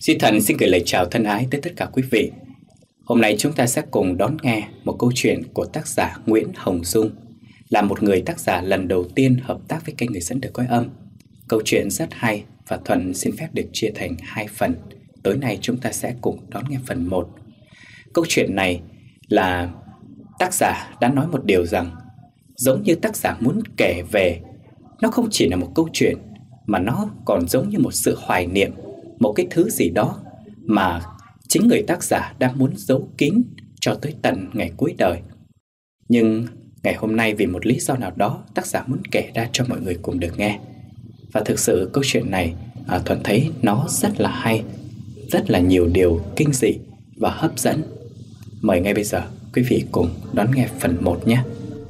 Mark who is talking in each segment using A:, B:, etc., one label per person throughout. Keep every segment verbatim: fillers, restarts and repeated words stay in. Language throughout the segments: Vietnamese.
A: Duy Thần xin gửi lời chào thân ái tới tất cả quý vị. Hôm nay chúng ta sẽ cùng đón nghe một câu chuyện của tác giả Nguyễn Hồng Dung, là một người tác giả lần đầu tiên hợp tác với kênh Người Dẫn Đời Cõi Âm. Câu chuyện rất hay và Thuận xin phép được chia thành hai phần. Tối nay chúng ta sẽ cùng đón nghe phần một. Câu chuyện này là tác giả đã nói một điều rằng, giống như tác giả muốn kể về, nó không chỉ là một câu chuyện mà nó còn giống như một sự hoài niệm, một cái thứ gì đó mà chính người tác giả đang muốn giấu kín cho tới tận ngày cuối đời. Nhưng ngày hôm nay vì một lý do nào đó, tác giả muốn kể ra cho mọi người cùng được nghe. Và thực sự câu chuyện này à, Thuận thấy nó rất là hay, rất là nhiều điều kinh dị và hấp dẫn. Mời ngay bây giờ quý vị cùng đón nghe phần một nhé.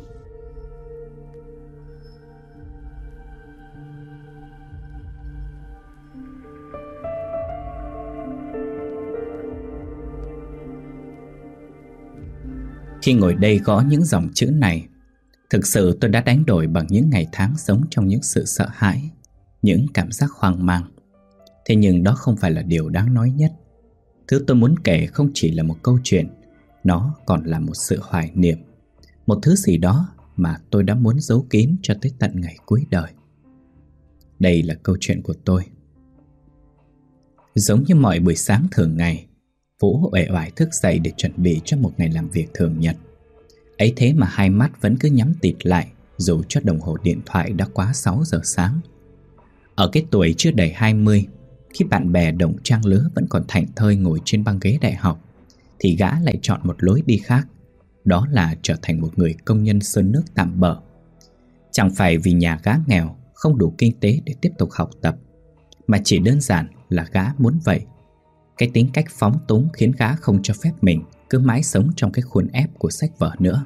A: Khi ngồi đây gõ những dòng chữ này, thực sự tôi đã đánh đổi bằng những ngày tháng sống trong những sự sợ hãi, những cảm giác hoang mang. Thế nhưng đó không phải là điều đáng nói nhất. Thứ tôi muốn kể không chỉ là một câu chuyện, nó còn là một sự hoài niệm, một thứ gì đó mà tôi đã muốn giấu kín cho tới tận ngày cuối đời. Đây là câu chuyện của tôi. Giống như mọi buổi sáng thường ngày, Vũ uể oải thức dậy để chuẩn bị cho một ngày làm việc thường nhật. Ấy thế mà hai mắt vẫn cứ nhắm tịt lại, dù cho đồng hồ điện thoại đã quá sáu giờ sáng. Ở cái tuổi chưa đầy hai mươi, khi bạn bè đồng trang lứa vẫn còn thảnh thơi ngồi trên băng ghế đại học, thì gã lại chọn một lối đi khác, đó là trở thành một người công nhân sơn nước tạm bợ. Chẳng phải vì nhà gã nghèo, không đủ kinh tế để tiếp tục học tập, mà chỉ đơn giản là gã muốn vậy. Cái tính cách phóng túng khiến gã không cho phép mình cứ mãi sống trong cái khuôn ép của sách vở nữa.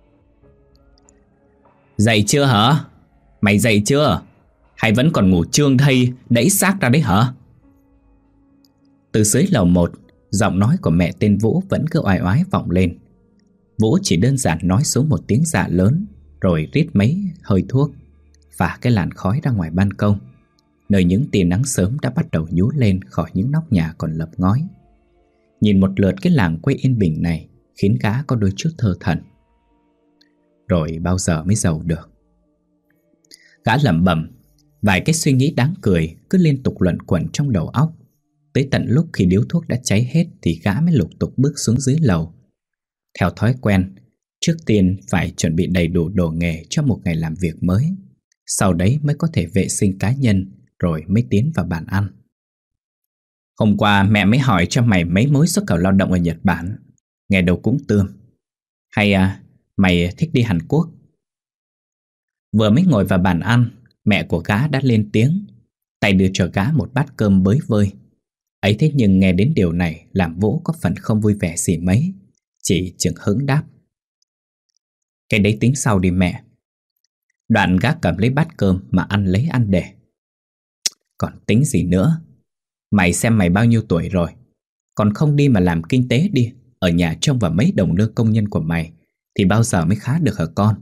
A: Dậy chưa hả? Mày dậy chưa? Hay vẫn còn ngủ trương thây đẩy xác ra đấy hả? Từ dưới lầu một, giọng nói của mẹ tên Vũ vẫn cứ oai oái vọng lên. Vũ chỉ đơn giản nói xuống một tiếng dạ lớn, rồi rít mấy hơi thuốc, phả cái làn khói ra ngoài ban công, nơi những tia nắng sớm đã bắt đầu nhú lên khỏi những nóc nhà còn lợp ngói. Nhìn một lượt cái làng quê yên bình này khiến gã có đôi chút thơ thẩn. Rồi bao giờ mới giàu được? Gã lẩm bẩm, vài cái suy nghĩ đáng cười cứ liên tục luẩn quẩn trong đầu óc. Tới tận lúc khi điếu thuốc đã cháy hết thì gã mới lục tục bước xuống dưới lầu. Theo thói quen, trước tiên phải chuẩn bị đầy đủ đồ nghề cho một ngày làm việc mới. Sau đấy mới có thể vệ sinh cá nhân, rồi mới tiến vào bàn ăn. Hôm qua mẹ mới hỏi cho mày mấy mối xuất khẩu lao động ở Nhật Bản, nghe đâu cũng tươm. Hay à, mày thích đi Hàn Quốc? Vừa mới ngồi vào bàn ăn, mẹ của gã đã lên tiếng, tay đưa cho gã một bát cơm bới vơi. Ấy thế nhưng nghe đến điều này làm Vũ có phần không vui vẻ gì mấy, chỉ chừng hững đáp, cái đấy tính sau đi mẹ. Đoạn gã cầm lấy bát cơm mà ăn lấy ăn để. Còn tính gì nữa? Mày xem mày bao nhiêu tuổi rồi, còn không đi mà làm kinh tế đi, ở nhà trông vào mấy đồng lương công nhân của mày thì bao giờ mới khá được hả con?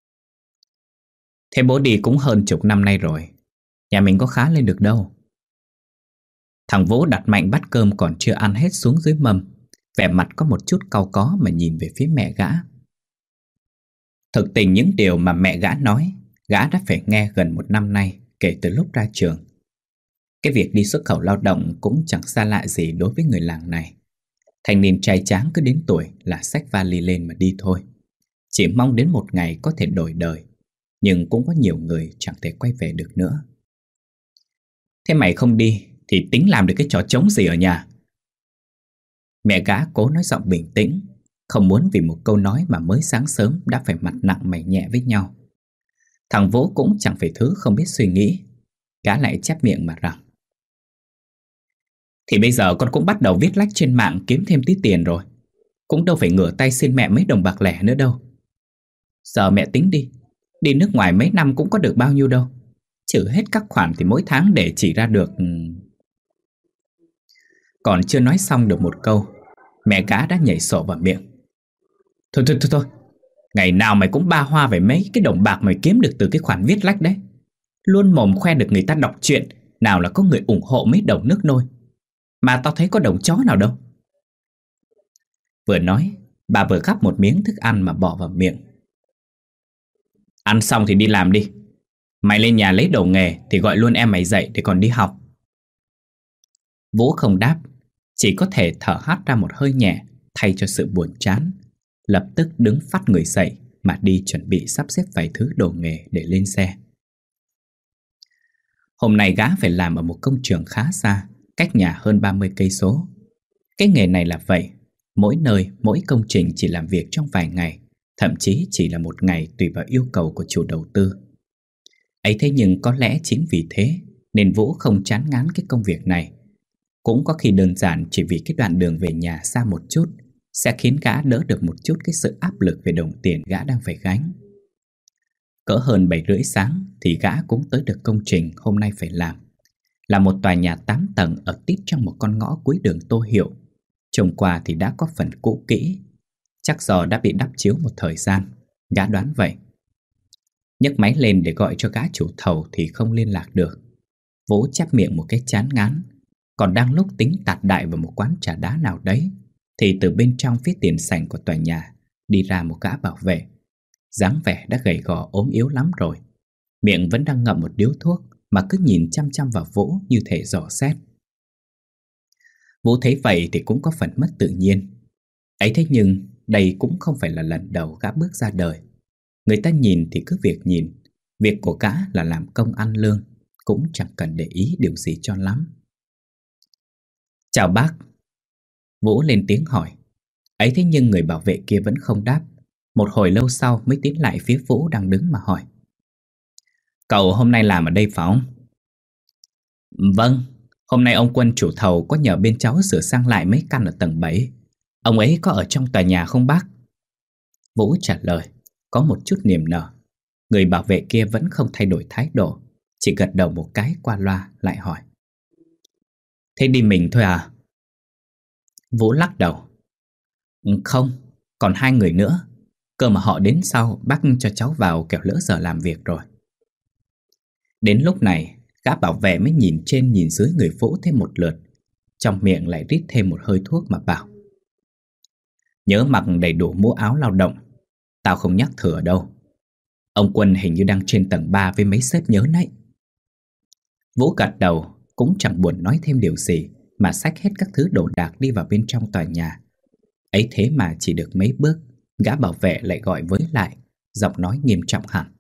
A: Thế bố đi cũng hơn chục năm nay rồi, nhà mình có khá lên được đâu. Thằng Vũ đặt mạnh bát cơm còn chưa ăn hết xuống dưới mâm, vẻ mặt có một chút cau có mà nhìn về phía mẹ gã. Thực tình những điều mà mẹ gã nói, gã đã phải nghe gần một năm nay kể từ lúc ra trường. Cái việc đi xuất khẩu lao động cũng chẳng xa lạ gì đối với người làng này. Thanh niên trai tráng cứ đến tuổi là xách vali lên mà đi thôi, chỉ mong đến một ngày có thể đổi đời. Nhưng cũng có nhiều người chẳng thể quay về được nữa. Thế mày không đi thì tính làm được cái trò trống gì ở nhà? Mẹ gã cố nói giọng bình tĩnh, không muốn vì một câu nói mà mới sáng sớm đã phải mặt nặng mày nhẹ với nhau. Thằng Vũ cũng chẳng phải thứ không biết suy nghĩ. Gã lại chép miệng mà rằng, thì bây giờ con cũng bắt đầu viết lách trên mạng kiếm thêm tí tiền rồi, cũng đâu phải ngửa tay xin mẹ mấy đồng bạc lẻ nữa đâu. Giờ mẹ tính đi, đi nước ngoài mấy năm cũng có được bao nhiêu đâu, trừ hết các khoản thì mỗi tháng để chỉ ra được. Còn chưa nói xong được một câu, mẹ gã đã nhảy sổ vào miệng. Thôi thôi thôi thôi, ngày nào mày cũng ba hoa về mấy cái đồng bạc mày kiếm được từ cái khoản viết lách đấy. Luôn mồm khoe được người ta đọc truyện, nào là có người ủng hộ mấy đồng nước nôi. Mà tao thấy có đồng chó nào đâu. Vừa nói, bà vừa gắp một miếng thức ăn mà bỏ vào miệng. Ăn xong thì đi làm đi. Mày lên nhà lấy đồ nghề thì gọi luôn em mày dậy để còn đi học. Vũ không đáp, chỉ có thể thở hắt ra một hơi nhẹ thay cho sự buồn chán. Lập tức đứng phắt người dậy mà đi chuẩn bị sắp xếp vài thứ đồ nghề để lên xe. Hôm nay gã phải làm ở một công trường khá xa, cách nhà hơn ba mươi cây số. Cái nghề này là vậy, mỗi nơi, mỗi công trình chỉ làm việc trong vài ngày, thậm chí chỉ là một ngày tùy vào yêu cầu của chủ đầu tư. Ấy thế nhưng có lẽ chính vì thế nên Vũ không chán ngán cái công việc này. Cũng có khi đơn giản chỉ vì cái đoạn đường về nhà xa một chút sẽ khiến gã đỡ được một chút cái sự áp lực về đồng tiền gã đang phải gánh. Cỡ hơn bảy rưỡi sáng thì gã cũng tới được công trình hôm nay phải làm. Là một tòa nhà tám tầng ở tít trong một con ngõ cuối đường Tô Hiệu. Trông qua thì đã có phần cũ kỹ, chắc do đã bị đắp chiếu một thời gian, gã đoán vậy. Nhấc máy lên để gọi cho gã chủ thầu thì không liên lạc được. Vũ chép miệng một cái chán ngán. Còn đang lúc tính tạt đại vào một quán trà đá nào đấy thì từ bên trong phía tiền sảnh của tòa nhà đi ra một gã bảo vệ. Dáng vẻ đã gầy gò ốm yếu lắm rồi, miệng vẫn đang ngậm một điếu thuốc mà cứ nhìn chăm chăm vào Vũ như thể dò xét. Vũ thấy vậy thì cũng có phần mất tự nhiên. Ấy thế nhưng đây cũng không phải là lần đầu gã bước ra đời. Người ta nhìn thì cứ việc nhìn. Việc của gã là làm công ăn lương, cũng chẳng cần để ý điều gì cho lắm. Chào bác. Vũ lên tiếng hỏi. Ấy thế nhưng người bảo vệ kia vẫn không đáp. Một hồi lâu sau mới tiến lại phía Vũ đang đứng mà hỏi. Cậu hôm nay làm ở đây phải không? Vâng, hôm nay ông Quân chủ thầu có nhờ bên cháu sửa sang lại mấy căn ở tầng bảy. Ông ấy có ở trong tòa nhà không bác? Vũ trả lời, có một chút niềm nở. Người bảo vệ kia vẫn không thay đổi thái độ, chỉ gật đầu một cái qua loa lại hỏi. Thế đi mình thôi à? Vũ lắc đầu. Không, còn hai người nữa. Cơ mà họ đến sau, bác cho cháu vào kẻo lỡ giờ làm việc rồi. Đến lúc này, gã bảo vệ mới nhìn trên nhìn dưới người Vũ thêm một lượt. Trong miệng lại rít thêm một hơi thuốc mà bảo. Nhớ mặc đầy đủ mũ áo lao động. Tao không nhắc thừa đâu. Ông Quân hình như đang trên tầng ba với mấy sếp nhớ nãy. Vũ gật đầu, cũng chẳng buồn nói thêm điều gì mà xách hết các thứ đồ đạc đi vào bên trong tòa nhà. Ấy thế mà chỉ được mấy bước, gã bảo vệ lại gọi với lại, giọng nói nghiêm trọng hẳn.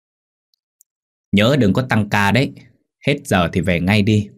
A: Nhớ đừng có tăng ca đấy, hết giờ thì về ngay đi.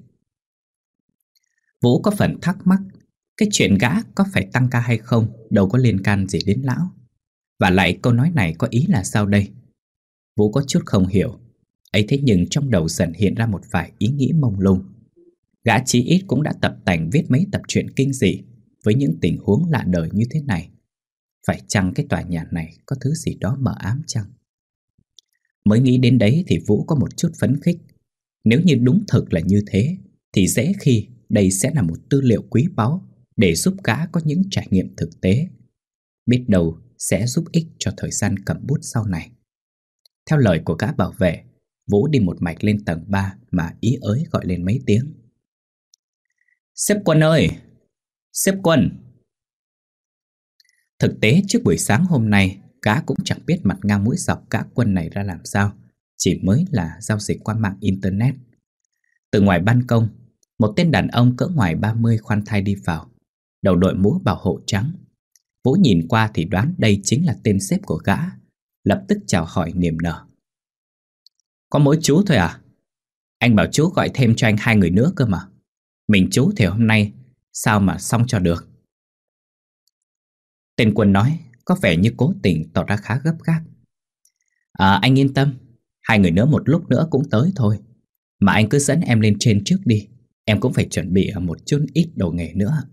A: Vũ có phần thắc mắc, cái chuyện gã có phải tăng ca hay không đâu có liên can gì đến lão. Và lại câu nói này có ý là sao đây? Vũ có chút không hiểu. Ấy thế nhưng trong đầu dần hiện ra một vài ý nghĩ mông lung. Gã chí ít cũng đã tập tành viết mấy tập truyện kinh dị với những tình huống lạ đời như thế này. Phải chăng cái tòa nhà này có thứ gì đó mờ ám chăng? Mới nghĩ đến đấy thì Vũ có một chút phấn khích. Nếu như đúng thực là như thế thì dễ khi đây sẽ là một tư liệu quý báu để giúp gã có những trải nghiệm thực tế. Biết đâu sẽ giúp ích cho thời gian cầm bút sau này. Theo lời của gã bảo vệ, Vũ đi một mạch lên tầng ba mà ý ới gọi lên mấy tiếng. Sếp Quân ơi! Sếp Quân! Thực tế trước buổi sáng hôm nay, gã cũng chẳng biết mặt ngang mũi dọc gã Quân này ra làm sao, chỉ mới là giao dịch qua mạng internet. Từ ngoài ban công, một tên đàn ông cỡ ngoài ba mươi khoan thai đi vào, đầu đội mũ bảo hộ trắng. Vũ nhìn qua thì đoán đây chính là tên sếp của gã, lập tức chào hỏi niềm nở. Có mỗi chú thôi à? Anh bảo chú gọi thêm cho anh hai người nữa cơ mà. Mình chú thì hôm nay sao mà xong cho được? Tên Quân nói, có vẻ như cố tình tỏ ra khá gấp gáp. À, anh yên tâm, hai người nữa một lúc nữa cũng tới thôi. Mà anh cứ dẫn em lên trên trước đi, em cũng phải chuẩn bị một chút ít đồ nghề nữa.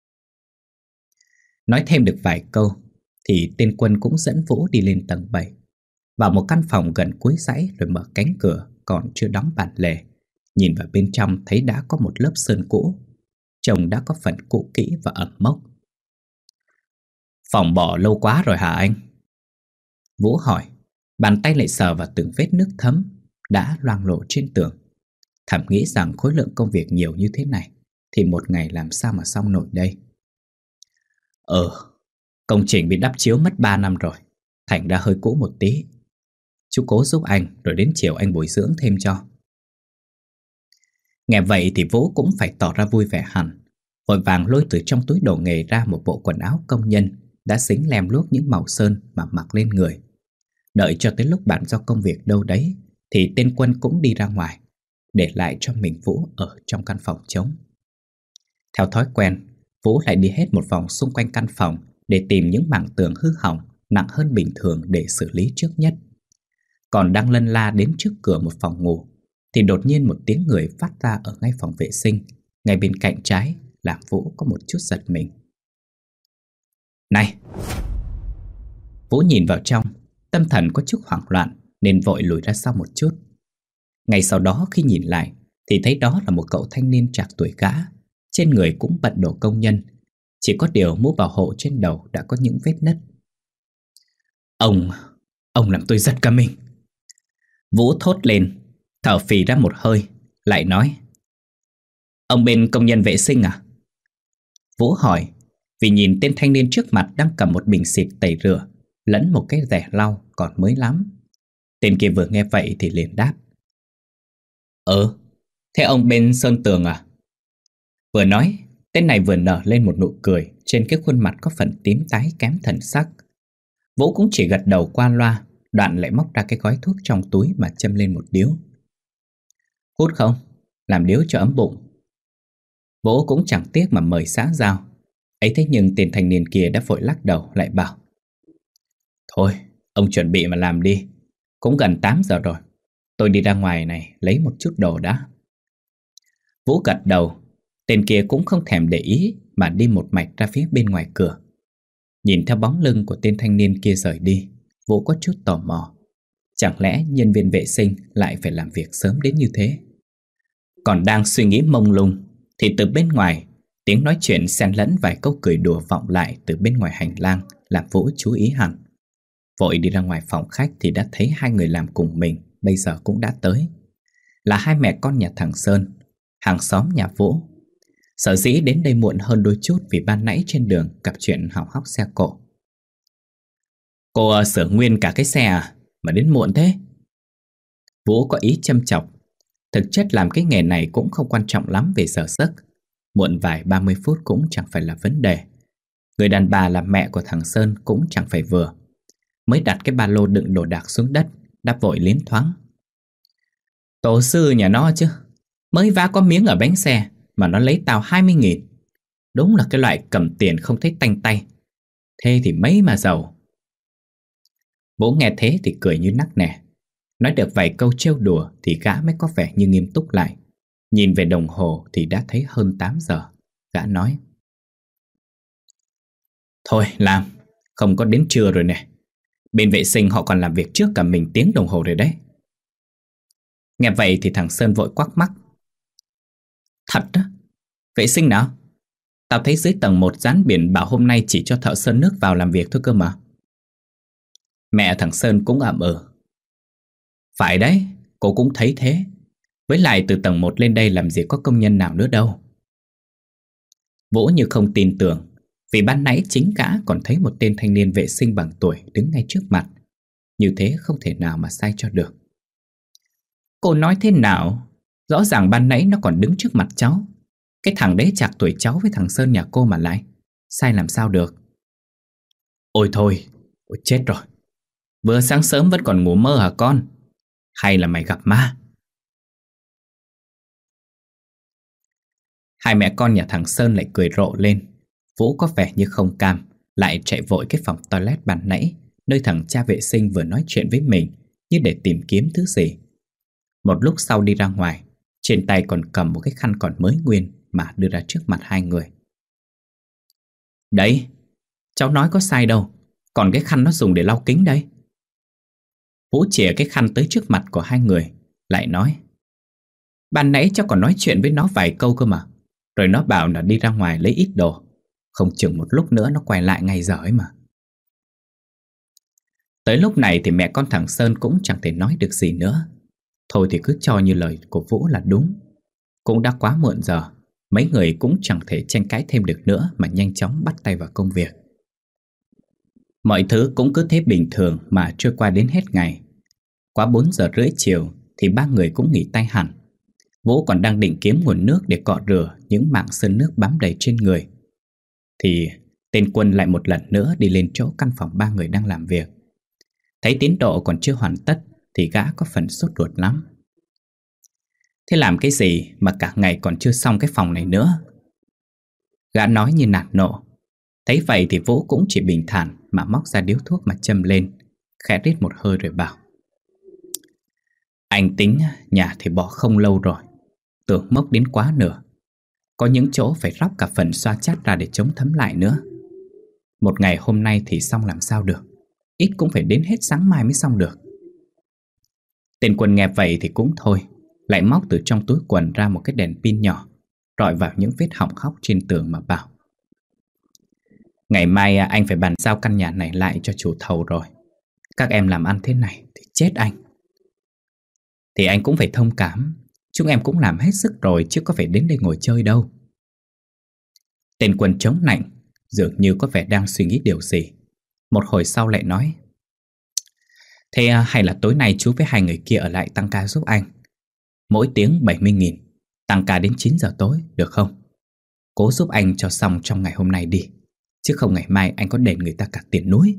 A: Nói thêm được vài câu thì tên Quân cũng dẫn Vũ đi lên tầng bảy, vào một căn phòng gần cuối dãy rồi mở cánh cửa còn chưa đóng bản lề. Nhìn vào bên trong thấy đã có một lớp sơn cũ, trông đã có phần cũ kỹ và ẩm mốc. Phòng bỏ lâu quá rồi hả anh? Vũ hỏi, bàn tay lại sờ vào từng vết nước thấm đã loang lổ trên tường. Thầm nghĩ rằng khối lượng công việc nhiều như thế này thì một ngày làm sao mà xong nổi đây. Ờ, công trình bị đắp chiếu mất ba năm rồi, thành ra hơi cũ một tí. Chú cố giúp anh, rồi đến chiều anh bồi dưỡng thêm cho. Nghe vậy thì Vũ cũng phải tỏ ra vui vẻ hẳn, vội vàng lôi từ trong túi đồ nghề ra một bộ quần áo công nhân đã xính lem luốc những màu sơn mà mặc lên người. Đợi cho tới lúc bàn giao công việc đâu đấy thì tên Quân cũng đi ra ngoài, để lại cho mình Vũ ở trong căn phòng trống. Theo thói quen, Vũ lại đi hết một vòng xung quanh căn phòng để tìm những mảng tường hư hỏng nặng hơn bình thường để xử lý trước nhất. Còn đang lân la đến trước cửa một phòng ngủ thì đột nhiên một tiếng người phát ra ở ngay phòng vệ sinh, ngay bên cạnh trái, làm Vũ có một chút giật mình. Này! Vũ nhìn vào trong, tâm thần có chút hoảng loạn nên vội lùi ra sau một chút. Ngay sau đó khi nhìn lại thì thấy đó là một cậu thanh niên trạc tuổi gã, trên người cũng bận đồ công nhân, chỉ có điều mũ bảo hộ trên đầu đã có những vết nứt. Ông, ông làm tôi giật cả mình. Vũ thốt lên, thở phì ra một hơi, lại nói: Ông bên công nhân vệ sinh à? Vũ hỏi, vì nhìn tên thanh niên trước mặt đang cầm một bình xịt tẩy rửa lẫn một cái rẻ lau còn mới lắm. Tên kia vừa nghe vậy thì liền đáp: Ờ, thế ông bên sơn tường à? Vừa nói, tên này vừa nở lên một nụ cười trên cái khuôn mặt có phần tím tái kém thần sắc. Vũ cũng chỉ gật đầu qua loa, đoạn lại móc ra cái gói thuốc trong túi mà châm lên một điếu. Hút không? Làm điếu cho ấm bụng. Vũ cũng chẳng tiếc mà mời xã giao. Ấy thế nhưng tên thanh niên kia đã vội lắc đầu lại bảo: Thôi, ông chuẩn bị mà làm đi. Cũng gần tám giờ rồi. Tôi đi ra ngoài này lấy một chút đồ đã. Vũ gật đầu. Tên kia cũng không thèm để ý mà đi một mạch ra phía bên ngoài cửa. Nhìn theo bóng lưng của tên thanh niên kia rời đi, Vũ có chút tò mò. Chẳng lẽ nhân viên vệ sinh lại phải làm việc sớm đến như thế? Còn đang suy nghĩ mông lung thì từ bên ngoài, tiếng nói chuyện xen lẫn vài câu cười đùa vọng lại từ bên ngoài hành lang, làm Vũ chú ý hẳn. Vội đi ra ngoài phòng khách thì đã thấy hai người làm cùng mình bây giờ cũng đã tới. Là hai mẹ con nhà thằng Sơn, hàng xóm nhà Vũ. Sở dĩ đến đây muộn hơn đôi chút vì ban nãy trên đường gặp chuyện hỏng hóc xe cộ. Cô uh, sửa nguyên cả cái xe à? Mà đến muộn thế? Vũ có ý châm chọc. Thực chất làm cái nghề này cũng không quan trọng lắm về giờ giấc. Muộn vài ba mươi phút cũng chẳng phải là vấn đề. Người đàn bà là mẹ của thằng Sơn cũng chẳng phải vừa. Mới đặt cái ba lô đựng đồ đạc xuống đất, đã vội liến thoáng: Tổ sư nhà nó chứ, mới vá có miếng ở bánh xe mà nó lấy tao hai mươi nghìn. Đúng là cái loại cầm tiền không thấy tanh tay. Thế thì mấy mà giàu. Vũ nghe thế thì cười như nắc nẻ. Nói được vài câu trêu đùa thì gã mới có vẻ như nghiêm túc lại. Nhìn về đồng hồ thì đã thấy hơn tám giờ. Gã nói: Thôi làm, không có đến trưa rồi nè. Bên vệ sinh họ còn làm việc trước cả mình tiếng đồng hồ rồi đấy. Nghe vậy thì thằng Sơn vội quắc mắt: Thật á? Vệ sinh nào? Tao thấy dưới tầng một dán biển bảo hôm nay chỉ cho thợ sơn nước vào làm việc thôi cơ mà. Mẹ thằng Sơn cũng ậm ừ. Phải đấy, cô cũng thấy thế. Với lại từ tầng một lên đây làm gì có công nhân nào nữa đâu. Vũ như không tin tưởng, vì ban nãy chính gã còn thấy một tên thanh niên vệ sinh bằng tuổi đứng ngay trước mặt. Như thế không thể nào mà sai cho được. Cô nói thế nào? Rõ ràng ban nãy nó còn đứng trước mặt cháu. Cái thằng đấy chạc tuổi cháu với thằng Sơn nhà cô mà lại. Sai làm sao được? Ôi thôi, ôi chết rồi. Vừa sáng sớm vẫn còn ngủ mơ hả con? Hay là mày gặp ma? Hai mẹ con nhà thằng Sơn lại cười rộ lên. Vũ có vẻ như không cam, lại chạy vội cái phòng toilet ban nãy, nơi thằng cha vệ sinh vừa nói chuyện với mình, như để tìm kiếm thứ gì. Một lúc sau đi ra ngoài, trên tay còn cầm một cái khăn còn mới nguyên mà đưa ra trước mặt hai người. Đấy, cháu nói có sai đâu. Còn cái khăn nó dùng để lau kính đây. Vũ chìa cái khăn tới trước mặt của hai người, lại nói: Ban nãy cháu còn nói chuyện với nó vài câu cơ mà. Rồi nó bảo là đi ra ngoài lấy ít đồ. Không chừng một lúc nữa nó quay lại ngay giờ ấy mà. Tới lúc này thì mẹ con thằng Sơn cũng chẳng thể nói được gì nữa. Thôi thì cứ cho như lời của Vũ là đúng. Cũng đã quá muộn giờ mấy người cũng chẳng thể tranh cãi thêm được nữa mà nhanh chóng bắt tay vào công việc. Mọi thứ cũng cứ thế bình thường mà trôi qua đến hết ngày. Quá bốn giờ rưỡi chiều thì ba người cũng nghỉ tay hẳn. Vũ còn đang định kiếm nguồn nước để cọ rửa những mảng sơn nước bám đầy trên người, thì tên Quân lại một lần nữa đi lên chỗ căn phòng ba người đang làm việc. Thấy tiến độ còn chưa hoàn tất thì gã có phần sốt ruột lắm. Thế làm cái gì mà cả ngày còn chưa xong cái phòng này nữa? Gã nói như nạt nộ. Thấy vậy thì Vũ cũng chỉ bình thản mà móc ra điếu thuốc mà châm lên, khẽ rít một hơi rồi bảo: Anh tính nhà thì bỏ không lâu rồi, tưởng mốc đến quá nửa. Có những chỗ phải róc cả phần xoa chát ra để chống thấm lại nữa. Một ngày hôm nay thì xong làm sao được, ít cũng phải đến hết sáng mai mới xong được. Tên Quân nghe vậy thì cũng thôi, lại móc từ trong túi quần ra một cái đèn pin nhỏ, rọi vào những vết hỏng hóc trên tường mà bảo: Ngày mai anh phải bàn giao căn nhà này lại cho chủ thầu rồi. Các em làm ăn thế này thì chết anh. Thì anh cũng phải thông cảm, chúng em cũng làm hết sức rồi chứ có phải đến đây ngồi chơi đâu. Tên Quân chống nạnh, dường như có vẻ đang suy nghĩ điều gì. Một hồi sau lại nói: Thế hay là tối nay chú với hai người kia ở lại tăng ca giúp anh. Mỗi tiếng bảy mươi nghìn, tăng ca đến chín giờ tối, được không? Cố giúp anh cho xong trong ngày hôm nay đi, chứ không ngày mai anh có đền người ta cả tiền núi.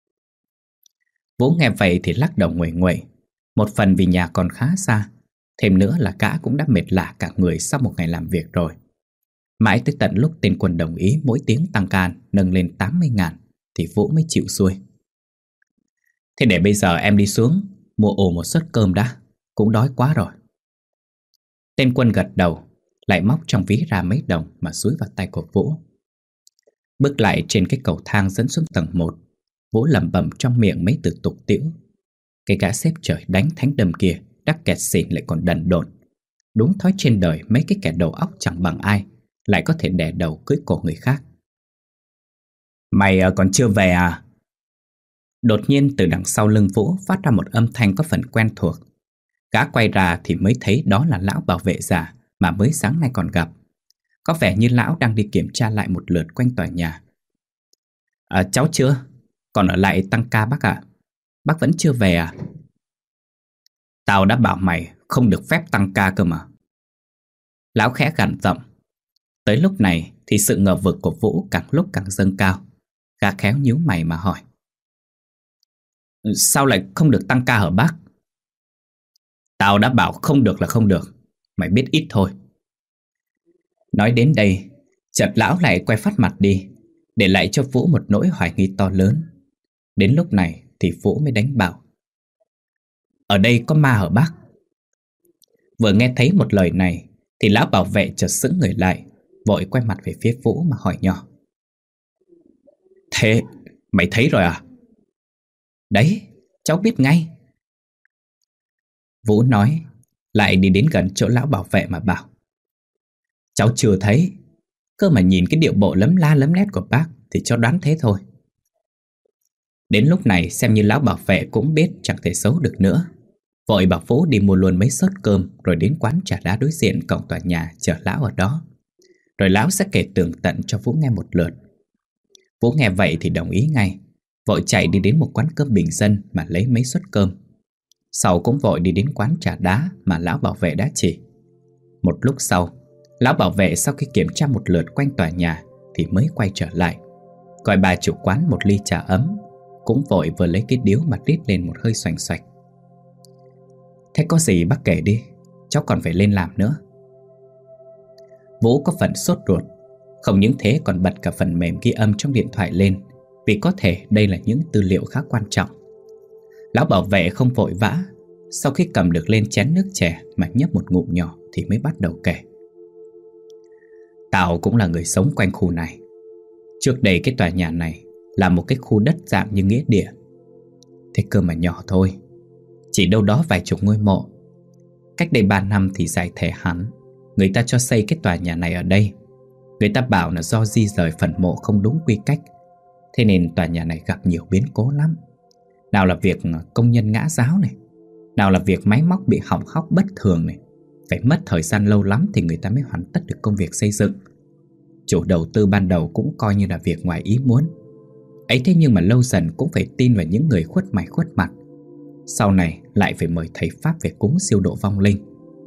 A: Vũ nghe vậy thì lắc đầu nguậy nguậy. Một phần vì nhà còn khá xa, thêm nữa là gã cũng đã mệt lả cả người sau một ngày làm việc rồi. Mãi tới tận lúc tên Quân đồng ý mỗi tiếng tăng ca nâng lên tám mươi ngàn thì Vũ mới chịu xuôi. Thế để bây giờ em đi xuống mua ổ một suất cơm đã, cũng đói quá rồi. Tên Quân gật đầu, lại móc trong ví ra mấy đồng mà xúi vào tay của Vũ. Bước lại trên cái cầu thang dẫn xuống tầng một, Vũ lẩm bẩm trong miệng mấy từ tục tĩu. Cái gã xếp trời đánh thánh đâm kia đắc kẹt xỉn lại còn đần độn. Đúng thói trên đời mấy cái kẻ đầu óc chẳng bằng ai lại có thể đè đầu cưỡi cổ người khác. Mày còn chưa về à? Đột nhiên từ đằng sau lưng Vũ phát ra một âm thanh có phần quen thuộc. Gã quay ra thì mới thấy đó là lão bảo vệ già mà mới sáng nay còn gặp. Có vẻ như lão đang đi kiểm tra lại một lượt quanh tòa nhà. À, cháu chưa? Còn ở lại tăng ca bác ạ. À? Bác vẫn chưa về à? Tao đã bảo mày không được phép tăng ca cơ mà. Lão khẽ gằn giọng. Tới lúc này thì sự ngờ vực của Vũ càng lúc càng dâng cao. Gã khéo nhíu mày mà hỏi: Sao lại không được tăng ca hả bác? Tao đã bảo không được là không được. Mày biết ít thôi. Nói đến đây, chợt lão lại quay phát mặt đi, để lại cho Vũ một nỗi hoài nghi to lớn. Đến lúc này thì Vũ mới đánh bảo: Ở đây có ma hả bác? Vừa nghe thấy một lời này thì lão bảo vệ chợt sững người lại, vội quay mặt về phía Vũ mà hỏi nhỏ: Thế mày thấy rồi à? Đấy, cháu biết ngay. Vũ nói, lại đi đến gần chỗ lão bảo vệ mà bảo: Cháu chưa thấy, cơ mà nhìn cái điệu bộ lấm la lấm lét của bác thì cháu đoán thế thôi. Đến lúc này xem như lão bảo vệ cũng biết chẳng thể giấu được nữa, vội bảo Vũ đi mua luôn mấy suất cơm rồi đến quán trà đá đối diện cổng tòa nhà chờ lão ở đó. Rồi lão sẽ kể tường tận cho Vũ nghe một lượt. Vũ nghe vậy thì đồng ý ngay, vội chạy đi đến một quán cơm bình dân mà lấy mấy suất cơm. Sau cũng vội đi đến quán trà đá mà lão bảo vệ đã chỉ. Một lúc sau, lão bảo vệ sau khi kiểm tra một lượt quanh tòa nhà thì mới quay trở lại, gọi bà chủ quán một ly trà ấm, cũng vội vừa lấy cái điếu mà rít lên một hơi xoành xoạch. Thế có gì bác kể đi, cháu còn phải lên làm nữa. Vũ có phần sốt ruột, không những thế còn bật cả phần mềm ghi âm trong điện thoại lên, vì có thể đây là những tư liệu khá quan trọng. Lão bảo vệ không vội vã, sau khi cầm được lên chén nước chè mà nhấp một ngụm nhỏ thì mới bắt đầu kể. Tao cũng là người sống quanh khu này. Trước đây cái tòa nhà này là một cái khu đất dạng như nghĩa địa. Thế cơ mà nhỏ thôi, chỉ đâu đó vài chục ngôi mộ. Cách đây ba năm thì giải thể hẳn, người ta cho xây cái tòa nhà này ở đây. Người ta bảo là do di rời phần mộ không đúng quy cách, thế nên tòa nhà này gặp nhiều biến cố lắm. Nào là việc công nhân ngã giáo này, nào là việc máy móc bị hỏng hóc bất thường này. Phải mất thời gian lâu lắm thì người ta mới hoàn tất được công việc xây dựng. Chủ đầu tư ban đầu cũng coi như là việc ngoài ý muốn. Ấy thế nhưng mà lâu dần cũng phải tin vào những người khuất mày khuất mặt. Sau này lại phải mời thầy Pháp về cúng siêu độ vong linh.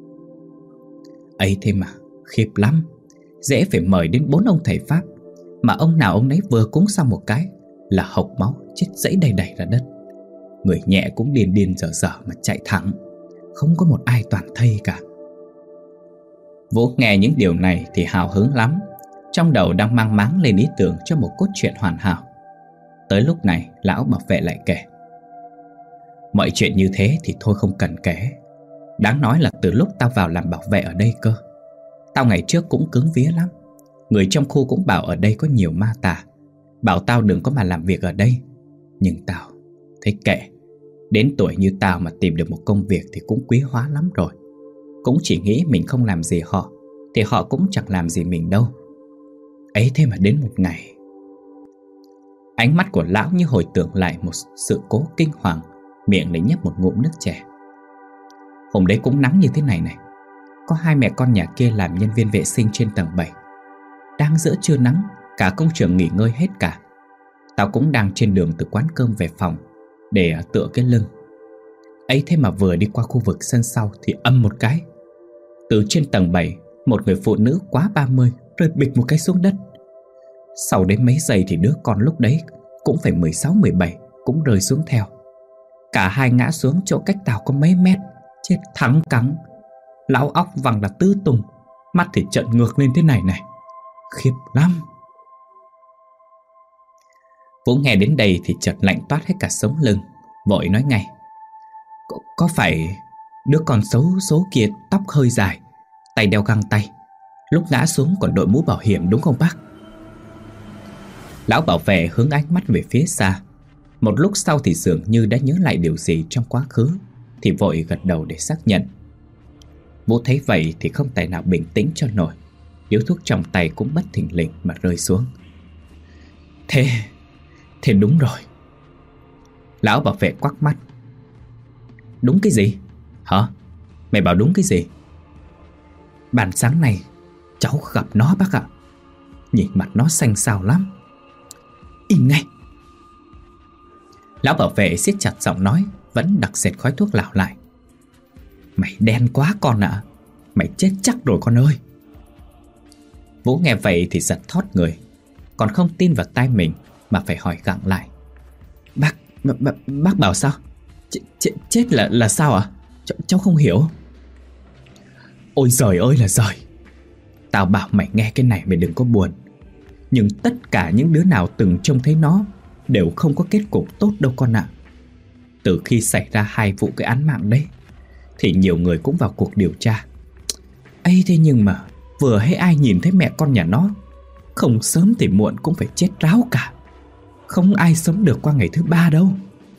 A: Ấy thế mà khiếp lắm. Dễ phải mời đến bốn ông thầy Pháp, mà ông nào ông nấy vừa cúng xong một cái là hộc máu chết dẫy đầy đầy ra đất. Người nhẹ cũng điên điên dở dở mà chạy thẳng, không có một ai toàn thây cả. Vũ nghe những điều này thì hào hứng lắm. Trong đầu đang mang máng lên ý tưởng cho một cốt truyện hoàn hảo. Tới lúc này lão bảo vệ lại kể: mọi chuyện như thế thì thôi không cần kể. Đáng nói là từ lúc tao vào làm bảo vệ ở đây cơ, tao ngày trước cũng cứng vía lắm. Người trong khu cũng bảo ở đây có nhiều ma tà, bảo tao đừng có mà làm việc ở đây. Nhưng tao thấy kệ. Đến tuổi như tao mà tìm được một công việc thì cũng quý hóa lắm rồi. Cũng chỉ nghĩ mình không làm gì họ thì họ cũng chẳng làm gì mình đâu. Ấy thế mà đến một ngày, ánh mắt của lão như hồi tưởng lại một sự cố kinh hoàng, miệng lại nhấp một ngụm nước chè. Hôm đấy cũng nắng như thế này này. Có hai mẹ con nhà kia làm nhân viên vệ sinh trên tầng bảy. Đang giữa trưa nắng, cả công trường nghỉ ngơi hết cả. Tao cũng đang trên đường từ quán cơm về phòng để tựa cái lưng. Ấy thế mà vừa đi qua khu vực sân sau thì âm một cái. Từ trên tầng bảy, một người phụ nữ quá ba mươi rơi bịch một cái xuống đất. Sau đến mấy giây thì đứa con lúc đấy cũng phải mười sáu mười bảy cũng rơi xuống theo. Cả hai ngã xuống chỗ cách tao có mấy mét, chết thẳng cẳng. Lão óc văng là tứ tung, mắt thì trợn ngược lên thế này này. Khiếp lắm. Vũ nghe đến đây thì chợt lạnh toát hết cả sống lưng, vội nói ngay: Có, có phải đứa con xấu số kia tóc hơi dài, tay đeo găng tay, lúc ngã xuống còn đội mũ bảo hiểm đúng không bác? Lão bảo vệ hướng ánh mắt về phía xa. Một lúc sau thì dường như đã nhớ lại điều gì trong quá khứ, thì vội gật đầu để xác nhận. Vũ thấy vậy thì không tài nào bình tĩnh cho nổi. Điếu thuốc trong tay cũng bất thình lình mà rơi xuống. Thế, thế đúng rồi. Lão bảo vệ quắc mắt. Đúng cái gì? Hả? Mày bảo đúng cái gì? Bản sáng này cháu gặp nó bác ạ. Nhìn mặt nó xanh xao lắm. Im ngay. Lão bảo vệ siết chặt giọng nói, vẫn đặc sệt khói thuốc lảo lại. Mày đen quá con ạ. À. Mày chết chắc rồi con ơi. Vũ nghe vậy thì giật thót người, còn không tin vào tai mình mà phải hỏi gặng lại. Bác, bác, bác bảo sao? Ch ch chết là là sao ạ? À? Ch cháu không hiểu. Ôi giời ơi là giời. Tao bảo mày nghe cái này mày đừng có buồn. Nhưng tất cả những đứa nào từng trông thấy nó đều không có kết cục tốt đâu con ạ. À. Từ khi xảy ra hai vụ cái án mạng đấy thì nhiều người cũng vào cuộc điều tra. Ấy thế nhưng mà vừa hay ai nhìn thấy mẹ con nhà nó, không sớm thì muộn cũng phải chết ráo cả. Không ai sống được qua ngày thứ ba đâu.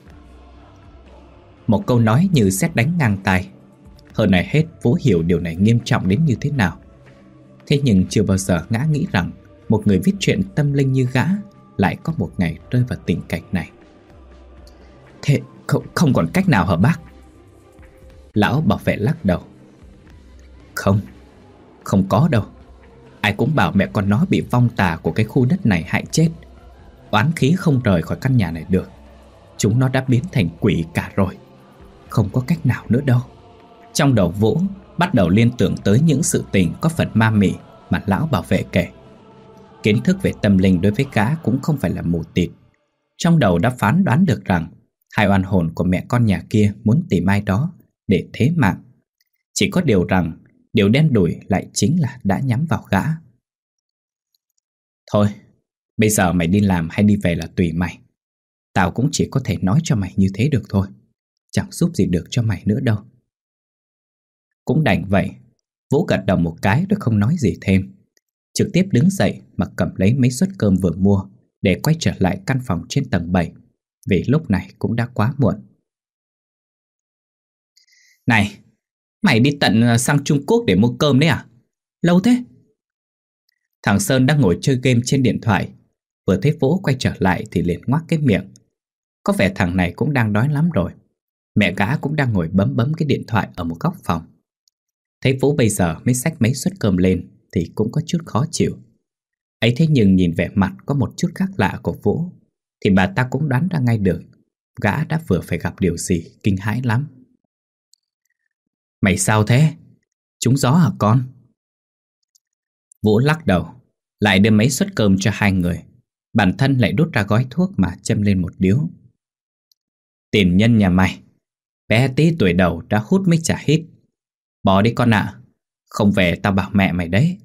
A: Một câu nói như sét đánh ngang tai. Hơn này hết Vũ hiểu điều này nghiêm trọng đến như thế nào. Thế nhưng chưa bao giờ gã nghĩ rằng một người viết truyện tâm linh như gã lại có một ngày rơi vào tình cảnh này. Thế không, không còn cách nào hả bác? Lão bảo vệ lắc đầu. Không, không có đâu. Ai cũng bảo mẹ con nó bị vong tà của cái khu đất này hại chết. Oán khí không rời khỏi căn nhà này được. Chúng nó đã biến thành quỷ cả rồi. Không có cách nào nữa đâu. Trong đầu Vũ bắt đầu liên tưởng tới những sự tình có phần ma mị mà lão bảo vệ kể. Kiến thức về tâm linh đối với gã cũng không phải là mù tịt. Trong đầu đã phán đoán được rằng hai oan hồn của mẹ con nhà kia muốn tìm ai đó để thế mạng. Chỉ có điều rằng điều đen đủi lại chính là đã nhắm vào gã. Thôi, bây giờ mày đi làm hay đi về là tùy mày. Tao cũng chỉ có thể nói cho mày như thế được thôi. Chẳng giúp gì được cho mày nữa đâu. Cũng đành vậy. Vũ gật đầu một cái rồi không nói gì thêm. Trực tiếp đứng dậy mà cầm lấy mấy suất cơm vừa mua để quay trở lại căn phòng trên tầng bảy. Vì lúc này cũng đã quá muộn. Này, mày đi tận sang Trung Quốc để mua cơm đấy à? Lâu thế? Thằng Sơn đang ngồi chơi game trên điện thoại, vừa thấy Vũ quay trở lại thì liền ngoác cái miệng. Có vẻ thằng này cũng đang đói lắm rồi. Mẹ gã cũng đang ngồi bấm bấm cái điện thoại ở một góc phòng. Thấy Vũ bây giờ mới xách mấy suất cơm lên thì cũng có chút khó chịu. Ấy thế nhưng nhìn vẻ mặt có một chút khác lạ của Vũ thì bà ta cũng đoán ra ngay được gã đã vừa phải gặp điều gì kinh hãi lắm. Mày sao thế? Trúng gió hả con? Vũ lắc đầu, lại đưa mấy suất cơm cho hai người. Bản thân lại đút ra gói thuốc mà châm lên một điếu. Tiền nhân nhà mày, bé tí tuổi đầu đã hút mấy chả hít. Bỏ đi con ạ, không về tao bảo mẹ mày đấy.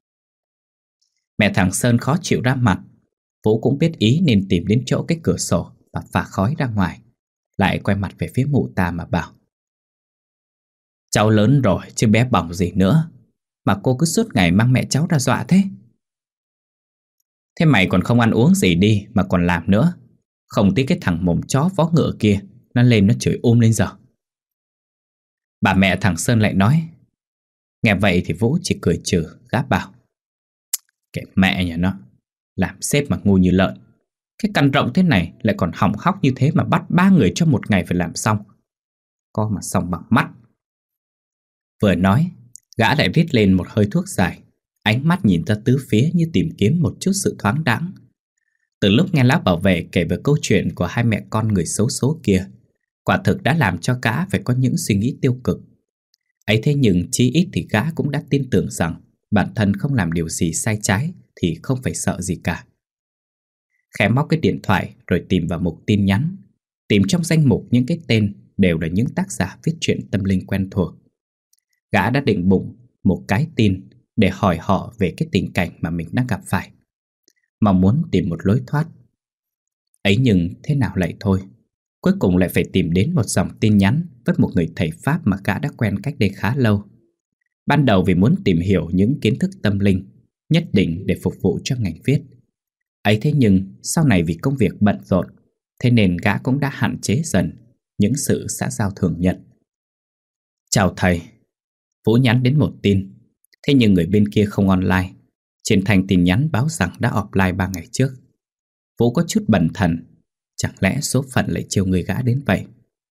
A: Mẹ thằng Sơn khó chịu ra mặt. Vũ cũng biết ý nên tìm đến chỗ cái cửa sổ và phả khói ra ngoài. Lại quay mặt về phía mụ ta mà bảo: Cháu lớn rồi chứ bé bỏng gì nữa mà cô cứ suốt ngày mang mẹ cháu ra dọa thế. Thế mày còn không ăn uống gì đi mà còn làm nữa. Không tí cái thằng mồm chó vó ngựa kia nó lên nó chửi um lên giờ. Bà mẹ thằng Sơn lại nói. Nghe vậy thì Vũ chỉ cười trừ, gáp bảo: Kệ mẹ nhà nó, làm sếp mà ngu như lợn. Cái căn rộng thế này lại còn hỏng hóc như thế mà bắt ba người cho một ngày phải làm xong. Có mà xong bằng mắt. Vừa nói, gã lại rít lên một hơi thuốc dài, ánh mắt nhìn ra tứ phía như tìm kiếm một chút sự thoáng đãng. Từ lúc nghe lão bảo vệ kể về câu chuyện của hai mẹ con người xấu số kia, quả thực đã làm cho gã phải có những suy nghĩ tiêu cực. Ấy thế nhưng chí ít thì gã cũng đã tin tưởng rằng bản thân không làm điều gì sai trái thì không phải sợ gì cả. Khẽ móc cái điện thoại rồi tìm vào mục tin nhắn. Tìm trong danh mục những cái tên đều là những tác giả viết truyện tâm linh quen thuộc. Gã đã định bụng một cái tin để hỏi họ về cái tình cảnh mà mình đang gặp phải, mong muốn tìm một lối thoát. Ấy nhưng thế nào lại thôi, cuối cùng lại phải tìm đến một dòng tin nhắn với một người thầy Pháp mà gã đã quen cách đây khá lâu. Ban đầu vì muốn tìm hiểu những kiến thức tâm linh nhất định để phục vụ cho ngành viết. Ấy thế nhưng sau này vì công việc bận rộn, thế nên gã cũng đã hạn chế dần những sự xã giao thường nhật. Chào thầy. Vũ nhắn đến một tin, thế nhưng người bên kia không online. Trên thành tin nhắn báo rằng đã offline ba ngày trước. Vũ có chút bần thần, chẳng lẽ số phận lại chiều người gã đến vậy?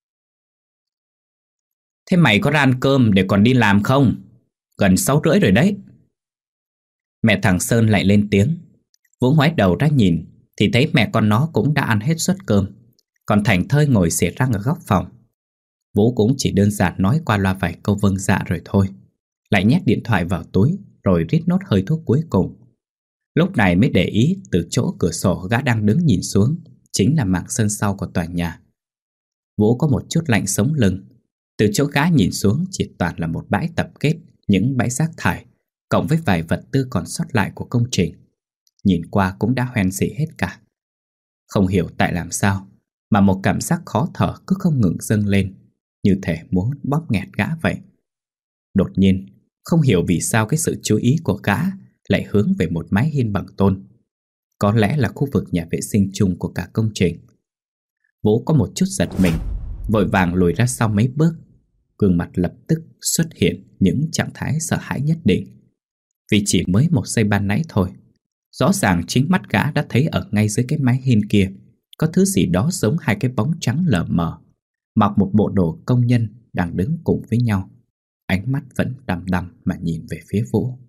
A: Thế mày có ra ăn cơm để còn đi làm không? Gần sáu rưỡi rồi đấy. Mẹ thằng Sơn lại lên tiếng. Vũ ngoái đầu ra nhìn thì thấy mẹ con nó cũng đã ăn hết suất cơm, còn thảnh thơi ngồi xỉa răng ở góc phòng. Vũ cũng chỉ đơn giản nói qua loa vài câu vâng dạ rồi thôi, lại nhét điện thoại vào túi rồi rít nốt hơi thuốc cuối cùng. Lúc này mới để ý từ chỗ cửa sổ gã đang đứng nhìn xuống chính là mảng sân sau của tòa nhà. Vũ có một chút lạnh sống lưng. Từ chỗ gã nhìn xuống chỉ toàn là một bãi tập kết những bãi rác thải, cộng với vài vật tư còn sót lại của công trình. Nhìn qua cũng đã hoen rỉ hết cả. Không hiểu tại làm sao mà một cảm giác khó thở cứ không ngừng dâng lên, như thể muốn bóp nghẹt gã vậy. Đột nhiên, không hiểu vì sao cái sự chú ý của gã lại hướng về một mái hiên bằng tôn. Có lẽ là khu vực nhà vệ sinh chung của cả công trình. Vũ có một chút giật mình, vội vàng lùi ra sau mấy bước. Gương mặt lập tức xuất hiện những trạng thái sợ hãi nhất định. Vì chỉ mới một giây ban nãy thôi, rõ ràng chính mắt gã đã thấy ở ngay dưới cái mái hiên kia có thứ gì đó giống hai cái bóng trắng lờ mờ, mặc một bộ đồ công nhân đang đứng cùng với nhau. Ánh mắt vẫn đăm đăm mà nhìn về phía Vũ.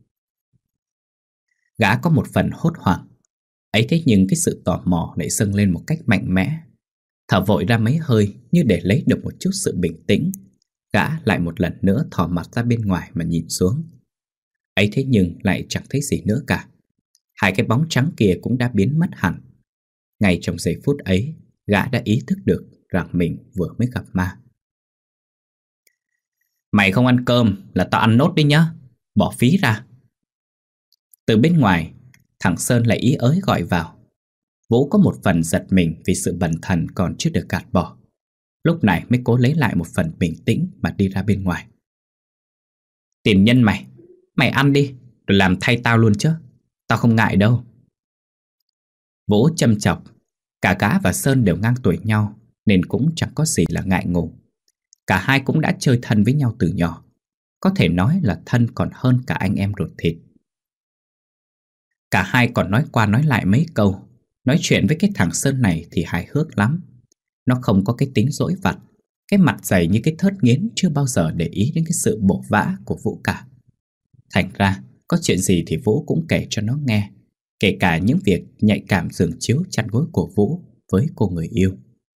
A: Gã có một phần hốt hoảng. Ấy thế nhưng cái sự tò mò lại dâng lên một cách mạnh mẽ. Thở vội ra mấy hơi như để lấy được một chút sự bình tĩnh. Gã lại một lần nữa thò mặt ra bên ngoài mà nhìn xuống. Ấy thế nhưng lại chẳng thấy gì nữa cả. Hai cái bóng trắng kia cũng đã biến mất hẳn. Ngay trong giây phút ấy, gã đã ý thức được rằng mình vừa mới gặp ma. Mày không ăn cơm là tao ăn nốt đi nhá, bỏ phí ra. Từ bên ngoài, thằng Sơn lại ý ới gọi vào. Vũ có một phần giật mình vì sự bần thần còn chưa được gạt bỏ. Lúc này mới cố lấy lại một phần bình tĩnh mà đi ra bên ngoài. Tiền nhân mày, mày ăn đi, rồi làm thay tao luôn chứ. Tao không ngại đâu. Vũ châm chọc. Cả gã và Sơn đều ngang tuổi nhau nên cũng chẳng có gì là ngại ngùng. Cả hai cũng đã chơi thân với nhau từ nhỏ. Có thể nói là thân còn hơn cả anh em ruột thịt. Cả hai còn nói qua nói lại mấy câu. Nói chuyện với cái thằng Sơn này thì hài hước lắm. Nó không có cái tính dỗi vặt. Cái mặt dày như cái thớt nghiến chưa bao giờ để ý đến cái sự bổ vã của Vũ cả. Thành ra có chuyện gì thì Vũ cũng kể cho nó nghe, kể cả những việc nhạy cảm giường chiếu chăn gối của Vũ với cô người yêu.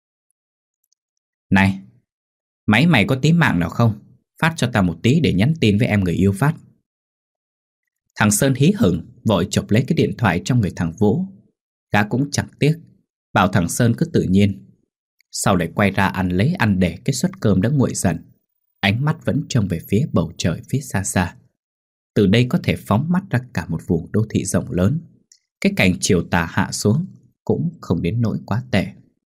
A: Này, máy mày có tí mạng nào không? Phát cho tao một tí để nhắn tin với em người yêu phát. Thằng Sơn hí hửng vội chộp lấy cái điện thoại trong người thằng Vũ. Gã cũng chẳng tiếc, bảo thằng Sơn cứ tự nhiên. Sau lại quay ra ăn lấy ăn để cái suất cơm đã nguội dần. Ánh mắt vẫn trông về phía bầu trời phía xa xa. Từ đây có thể phóng mắt ra cả một vùng đô thị rộng lớn. Cái cảnh chiều tà hạ xuống cũng không đến nỗi quá tệ.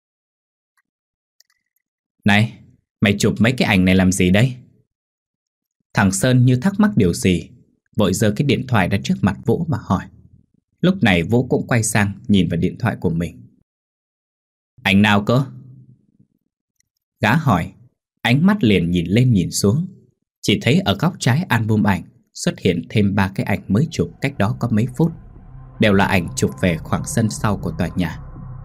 A: Này, mày chụp mấy cái ảnh này làm gì đây? Thằng Sơn như thắc mắc điều gì, vội giơ cái điện thoại ra trước mặt Vũ mà hỏi. Lúc này Vũ cũng quay sang nhìn vào điện thoại của mình. Ảnh nào cơ? Gã hỏi, ánh mắt liền nhìn lên nhìn xuống. Chỉ thấy ở góc trái album ảnh xuất hiện thêm ba cái ảnh mới chụp cách đó có mấy phút. Đều là ảnh chụp về khoảng sân sau của tòa nhà.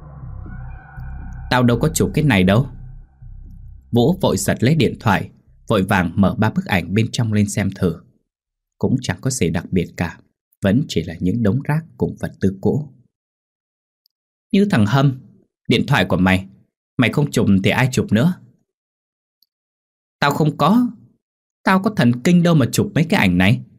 A: Tao đâu có chụp cái này đâu. Vũ vội giật lấy điện thoại, vội vàng mở ba bức ảnh bên trong lên xem thử. Cũng chẳng có gì đặc biệt cả, vẫn chỉ là những đống rác cùng vật tư cũ. Như thằng Hâm, điện thoại của mày, mày không chụp thì ai chụp nữa? Tao không có, tao có thần kinh đâu mà chụp mấy cái ảnh này.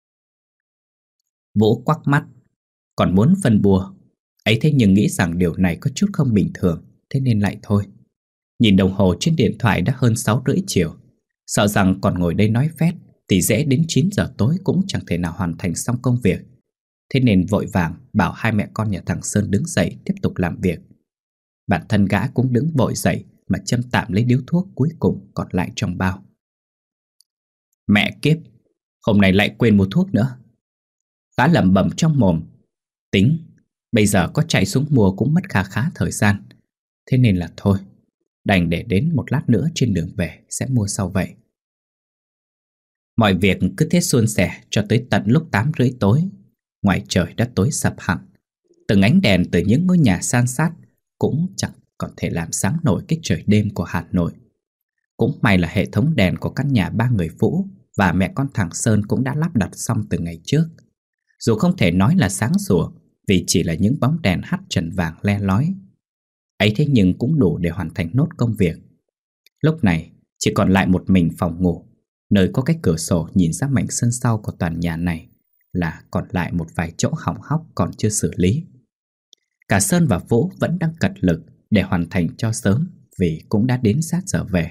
A: Vũ quắc mắt, còn muốn phân bua. Ấy thế nhưng nghĩ rằng điều này có chút không bình thường, thế nên lại thôi. Nhìn đồng hồ trên điện thoại đã hơn sáu rưỡi chiều. Sợ rằng còn ngồi đây nói phét thì dễ đến chín giờ tối cũng chẳng thể nào hoàn thành xong công việc. Thế nên vội vàng bảo hai mẹ con nhà thằng Sơn đứng dậy tiếp tục làm việc. Bản thân gã cũng đứng vội dậy mà châm tạm lấy điếu thuốc cuối cùng còn lại trong bao. Mẹ kiếp, hôm nay lại quên mua thuốc nữa. Gã lẩm bẩm trong mồm. Tính, bây giờ có chạy xuống mua cũng mất khá khá thời gian. Thế nên là thôi, đành để đến một lát nữa trên đường về sẽ mua sau vậy. Mọi việc cứ thế suôn sẻ cho tới tận lúc tám rưỡi tối. Ngoài trời đã tối sập hẳn. Từng ánh đèn từ những ngôi nhà san sát cũng chẳng còn thể làm sáng nổi cái trời đêm của Hà Nội. Cũng may là hệ thống đèn của căn nhà ba người Vũ và mẹ con thằng Sơn cũng đã lắp đặt xong từ ngày trước. Dù không thể nói là sáng sủa vì chỉ là những bóng đèn hắt trần vàng le lói. Ấy thế nhưng cũng đủ để hoàn thành nốt công việc. Lúc này chỉ còn lại một mình phòng ngủ, nơi có cái cửa sổ nhìn ra mảnh sân sau của tòa nhà này, là còn lại một vài chỗ hỏng hóc còn chưa xử lý. Cả Sơn và Vũ vẫn đang cật lực để hoàn thành cho sớm vì cũng đã đến sát giờ về.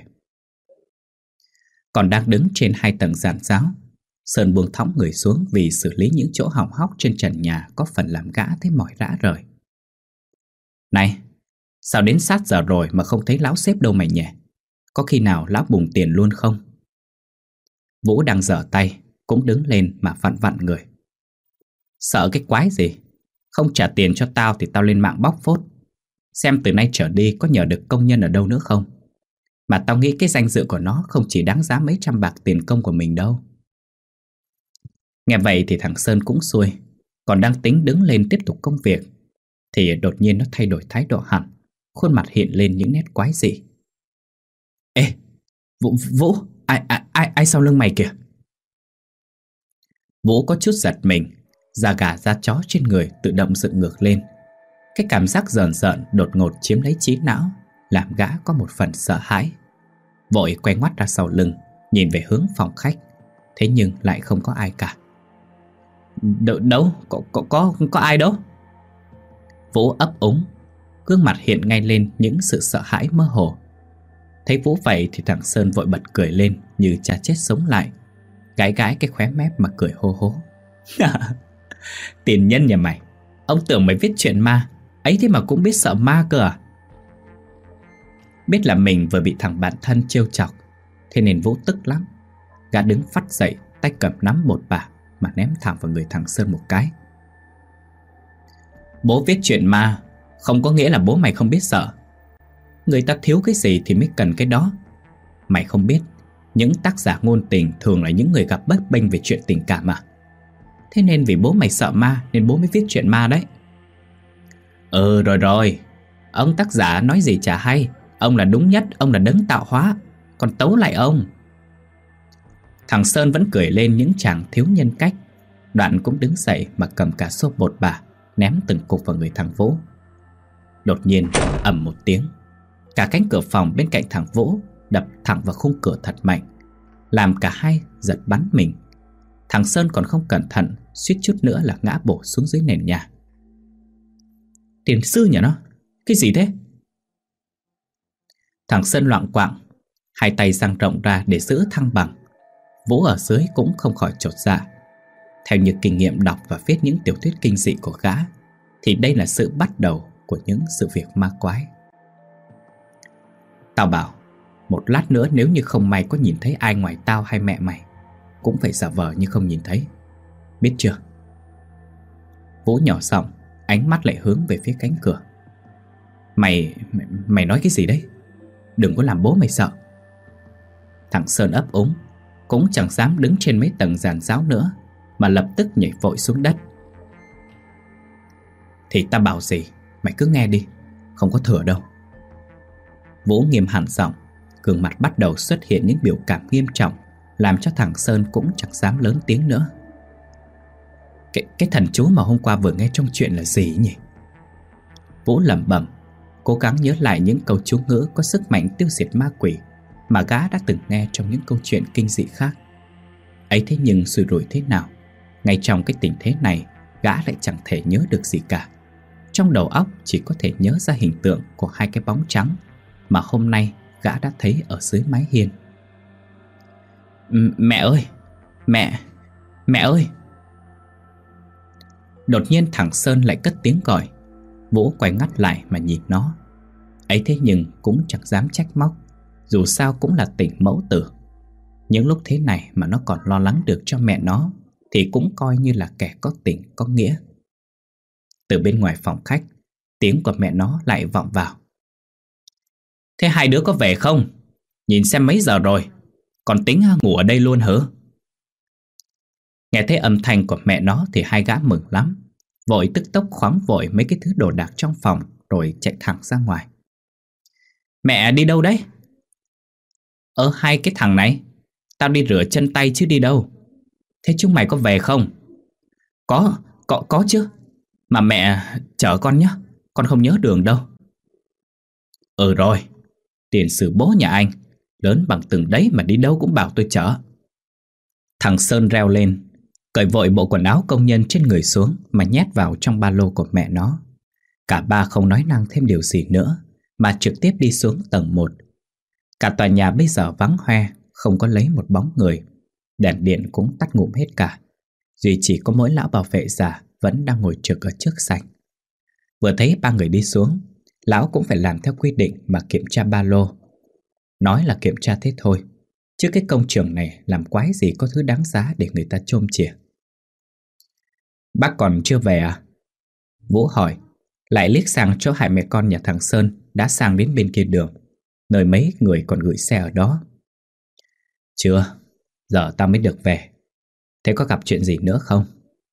A: Còn đang đứng trên hai tầng giàn giáo, Sơn buông thõng người xuống vì xử lý những chỗ hỏng hóc trên trần nhà có phần làm gã thấy mỏi rã rời. Này, sao đến sát giờ rồi mà không thấy lão sếp đâu mày nhỉ? Có khi nào lão bùng tiền luôn không? Vũ đang giở tay, cũng đứng lên mà vặn vặn người. Sợ cái quái gì? Không trả tiền cho tao thì tao lên mạng bóc phốt. Xem từ nay trở đi có nhờ được công nhân ở đâu nữa không? Mà tao nghĩ cái danh dự của nó không chỉ đáng giá mấy trăm bạc tiền công của mình đâu. Nghe vậy thì thằng Sơn cũng xuôi. Còn đang tính đứng lên tiếp tục công việc thì đột nhiên nó thay đổi thái độ hẳn. Khuôn mặt hiện lên những nét quái dị. Ê, Vũ, Vũ, ai, ai, ai, ai sau lưng mày kìa? Vũ có chút giật mình, da gà da chó trên người tự động dựng ngược lên. Cái cảm giác rờn rợn đột ngột chiếm lấy trí não, làm gã có một phần sợ hãi. Vội quay ngoắt ra sau lưng, nhìn về hướng phòng khách. Thế nhưng lại không có ai cả. Đ- Đâu, có, có, có, có ai đâu? Vũ ấp úng, gương mặt hiện ngay lên những sự sợ hãi mơ hồ. Thấy Vũ vậy thì thằng Sơn vội bật cười lên như cha chết sống lại, gãi gãi cái khóe mép mà cười hô hố. Tiền nhân nhà mày, ông tưởng mày viết chuyện ma, ấy thế mà cũng biết sợ ma cơ à? Biết là mình vừa bị thằng bạn thân trêu chọc, thế nên Vũ tức lắm. Gã đứng phắt dậy, tay cầm nắm một bà mà ném thẳng vào người thằng Sơn một cái. Bố viết chuyện ma không có nghĩa là bố mày không biết sợ. Người ta thiếu cái gì thì mới cần cái đó. Mày không biết, những tác giả ngôn tình thường là những người gặp bấp bênh về chuyện tình cảm mà. Thế nên vì bố mày sợ ma nên bố mới viết chuyện ma đấy. Ừ rồi rồi, ông tác giả nói gì chả hay. Ông là đúng nhất, ông là đấng tạo hóa. còn tấu lại ông. Thằng Sơn vẫn cười lên những chàng thiếu nhân cách. Đoạn cũng đứng dậy mà cầm cả xốp bột bả ném từng cục vào người thằng Vũ. Đột nhiên ầm một tiếng, cả cánh cửa phòng bên cạnh thằng Vũ đập thẳng vào khung cửa thật mạnh, làm cả hai giật bắn mình. Thằng Sơn còn không cẩn thận, suýt chút nữa là ngã bổ xuống dưới nền nhà. Tiền sư nhỉ nó? Cái gì thế? Thằng Sơn loạng quạng, hai tay dang rộng ra để giữ thăng bằng. Vũ ở dưới cũng không khỏi chột dạ. Theo như kinh nghiệm đọc và viết những tiểu thuyết kinh dị của gã, thì đây là sự bắt đầu của những sự việc ma quái. Tao bảo, một lát nữa nếu như không may có nhìn thấy ai ngoài tao hay mẹ mày, cũng phải giả vờ như không nhìn thấy, biết chưa? Vũ nhỏ giọng, ánh mắt lại hướng về phía cánh cửa. Mày, mày, mày nói cái gì đấy? Đừng có làm bố mày sợ. Thằng Sơn ấp úng, cũng chẳng dám đứng trên mấy tầng giàn giáo nữa, mà lập tức nhảy vội xuống đất. Thì ta bảo gì, mày cứ nghe đi, không có thừa đâu. Vũ nghiêm hẳn giọng, gương mặt bắt đầu xuất hiện những biểu cảm nghiêm trọng, làm cho thằng Sơn cũng chẳng dám lớn tiếng nữa. Cái, cái thần chú mà hôm qua vừa nghe trong chuyện là gì nhỉ? Vũ lẩm bẩm, cố gắng nhớ lại những câu chú ngữ có sức mạnh tiêu diệt ma quỷ mà gã đã từng nghe trong những câu chuyện kinh dị khác. Ấy thế nhưng xui rủi thế nào, ngay trong cái tình thế này, gã lại chẳng thể nhớ được gì cả. Trong đầu óc chỉ có thể nhớ ra hình tượng của hai cái bóng trắng mà hôm nay gã đã thấy ở dưới mái hiên. Mẹ ơi! Mẹ! Mẹ ơi! Đột nhiên thằng Sơn lại cất tiếng gọi. Vũ quay ngắt lại mà nhìn nó. Ấy thế nhưng cũng chẳng dám trách móc, dù sao cũng là tỉnh mẫu tử. Những lúc thế này mà nó còn lo lắng được cho mẹ nó, thì cũng coi như là kẻ có tình có nghĩa. Từ bên ngoài phòng khách, tiếng của mẹ nó lại vọng vào. Thế hai đứa có về không? Nhìn xem mấy giờ rồi, còn tính ngủ ở đây luôn hả? Nghe thấy âm thanh của mẹ nó thì hai gã mừng lắm, vội tức tốc khoáng vội mấy cái thứ đồ đạc trong phòng rồi chạy thẳng ra ngoài. Mẹ đi đâu đấy? Ơ hai cái thằng này, tao đi rửa chân tay chứ đi đâu. Thế chúng mày có về không? Có, có, có chứ. Mà mẹ chở con nhé, con không nhớ đường đâu. Ừ rồi, tiền sử bố nhà anh lớn bằng từng đấy mà đi đâu cũng bảo tôi chở. Thằng Sơn reo lên, cởi vội bộ quần áo công nhân trên người xuống mà nhét vào trong ba lô của mẹ nó. Cả ba không nói năng thêm điều gì nữa mà trực tiếp đi xuống tầng một. Cả tòa nhà bây giờ vắng hoe, không có lấy một bóng người. Đèn điện cũng tắt ngụm hết cả, duy chỉ có mỗi lão bảo vệ già vẫn đang ngồi trực ở trước sảnh. Vừa thấy ba người đi xuống, lão cũng phải làm theo quy định mà kiểm tra ba lô. Nói là kiểm tra thế thôi, chứ cái công trường này làm quái gì có thứ đáng giá để người ta chôm chìa. Bác còn chưa về à? Vũ hỏi, lại liếc sang chỗ hai mẹ con nhà thằng Sơn đã sang đến bên kia đường, nơi mấy người còn gửi xe ở đó. Chưa, giờ tao mới được về. Thế có gặp chuyện gì nữa không?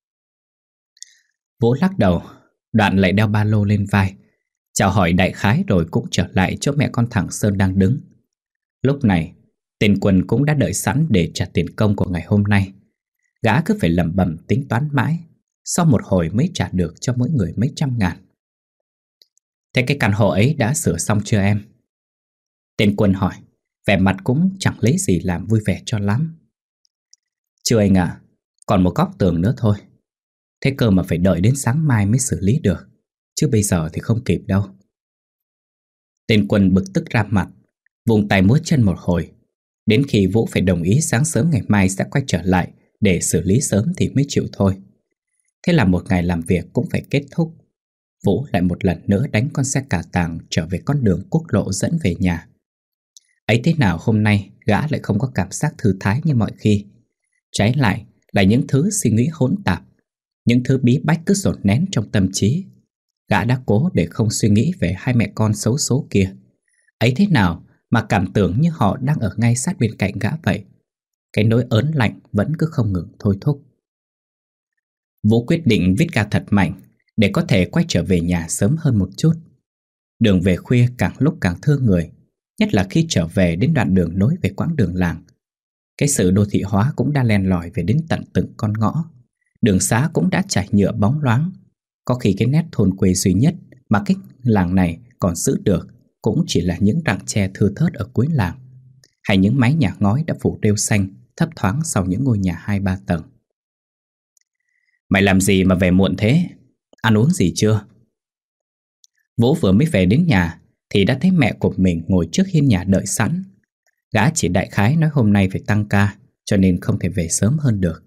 A: Vũ lắc đầu, đoạn lại đeo ba lô lên vai, chào hỏi đại khái rồi cũng trở lại chỗ mẹ con thằng Sơn đang đứng. Lúc này, tên Quân cũng đã đợi sẵn để trả tiền công của ngày hôm nay. Gã cứ phải lẩm bẩm tính toán mãi, sau một hồi mới trả được cho mỗi người mấy trăm ngàn. Thế cái căn hộ ấy đã sửa xong chưa em? Tên Quân hỏi, vẻ mặt cũng chẳng lấy gì làm vui vẻ cho lắm. Chưa anh ạ, còn một góc tường nữa thôi. Thế cơ mà phải đợi đến sáng mai mới xử lý được, chứ bây giờ thì không kịp đâu. Tên Quân bực tức ra mặt, vùng tay múa chân một hồi. Đến khi Vũ phải đồng ý sáng sớm ngày mai sẽ quay trở lại để xử lý sớm thì mới chịu thôi. Thế là một ngày làm việc cũng phải kết thúc. Vũ lại một lần nữa đánh con xe cà tàng trở về con đường quốc lộ dẫn về nhà. Ấy thế nào hôm nay gã lại không có cảm giác thư thái như mọi khi. Trái lại là những thứ suy nghĩ hỗn tạp, những thứ bí bách cứ dồn nén trong tâm trí. Gã đã cố để không suy nghĩ về hai mẹ con xấu số kia. Ấy thế nào mà cảm tưởng như họ đang ở ngay sát bên cạnh gã vậy. Cái nỗi ớn lạnh vẫn cứ không ngừng thôi thúc. Vũ quyết định viết ca thật mạnh để có thể quay trở về nhà sớm hơn một chút. Đường về khuya càng lúc càng thương người. nhất là khi trở về đến đoạn đường nối về quãng đường làng. Cái sự đô thị hóa cũng đã len lỏi về đến tận từng con ngõ. Đường xá cũng đã trải nhựa bóng loáng. Có khi cái nét thôn quê duy nhất mà cái làng này còn giữ được cũng chỉ là những rặng tre thưa thớt ở cuối làng, hay những mái nhà ngói đã phủ rêu xanh thấp thoáng sau những ngôi nhà hai ba tầng. Mày làm gì mà về muộn thế? Ăn uống gì chưa? Vũ vừa mới về đến nhà thì đã thấy mẹ của mình ngồi trước hiên nhà đợi sẵn. Gã chỉ đại khái nói hôm nay phải tăng ca, cho nên không thể về sớm hơn được.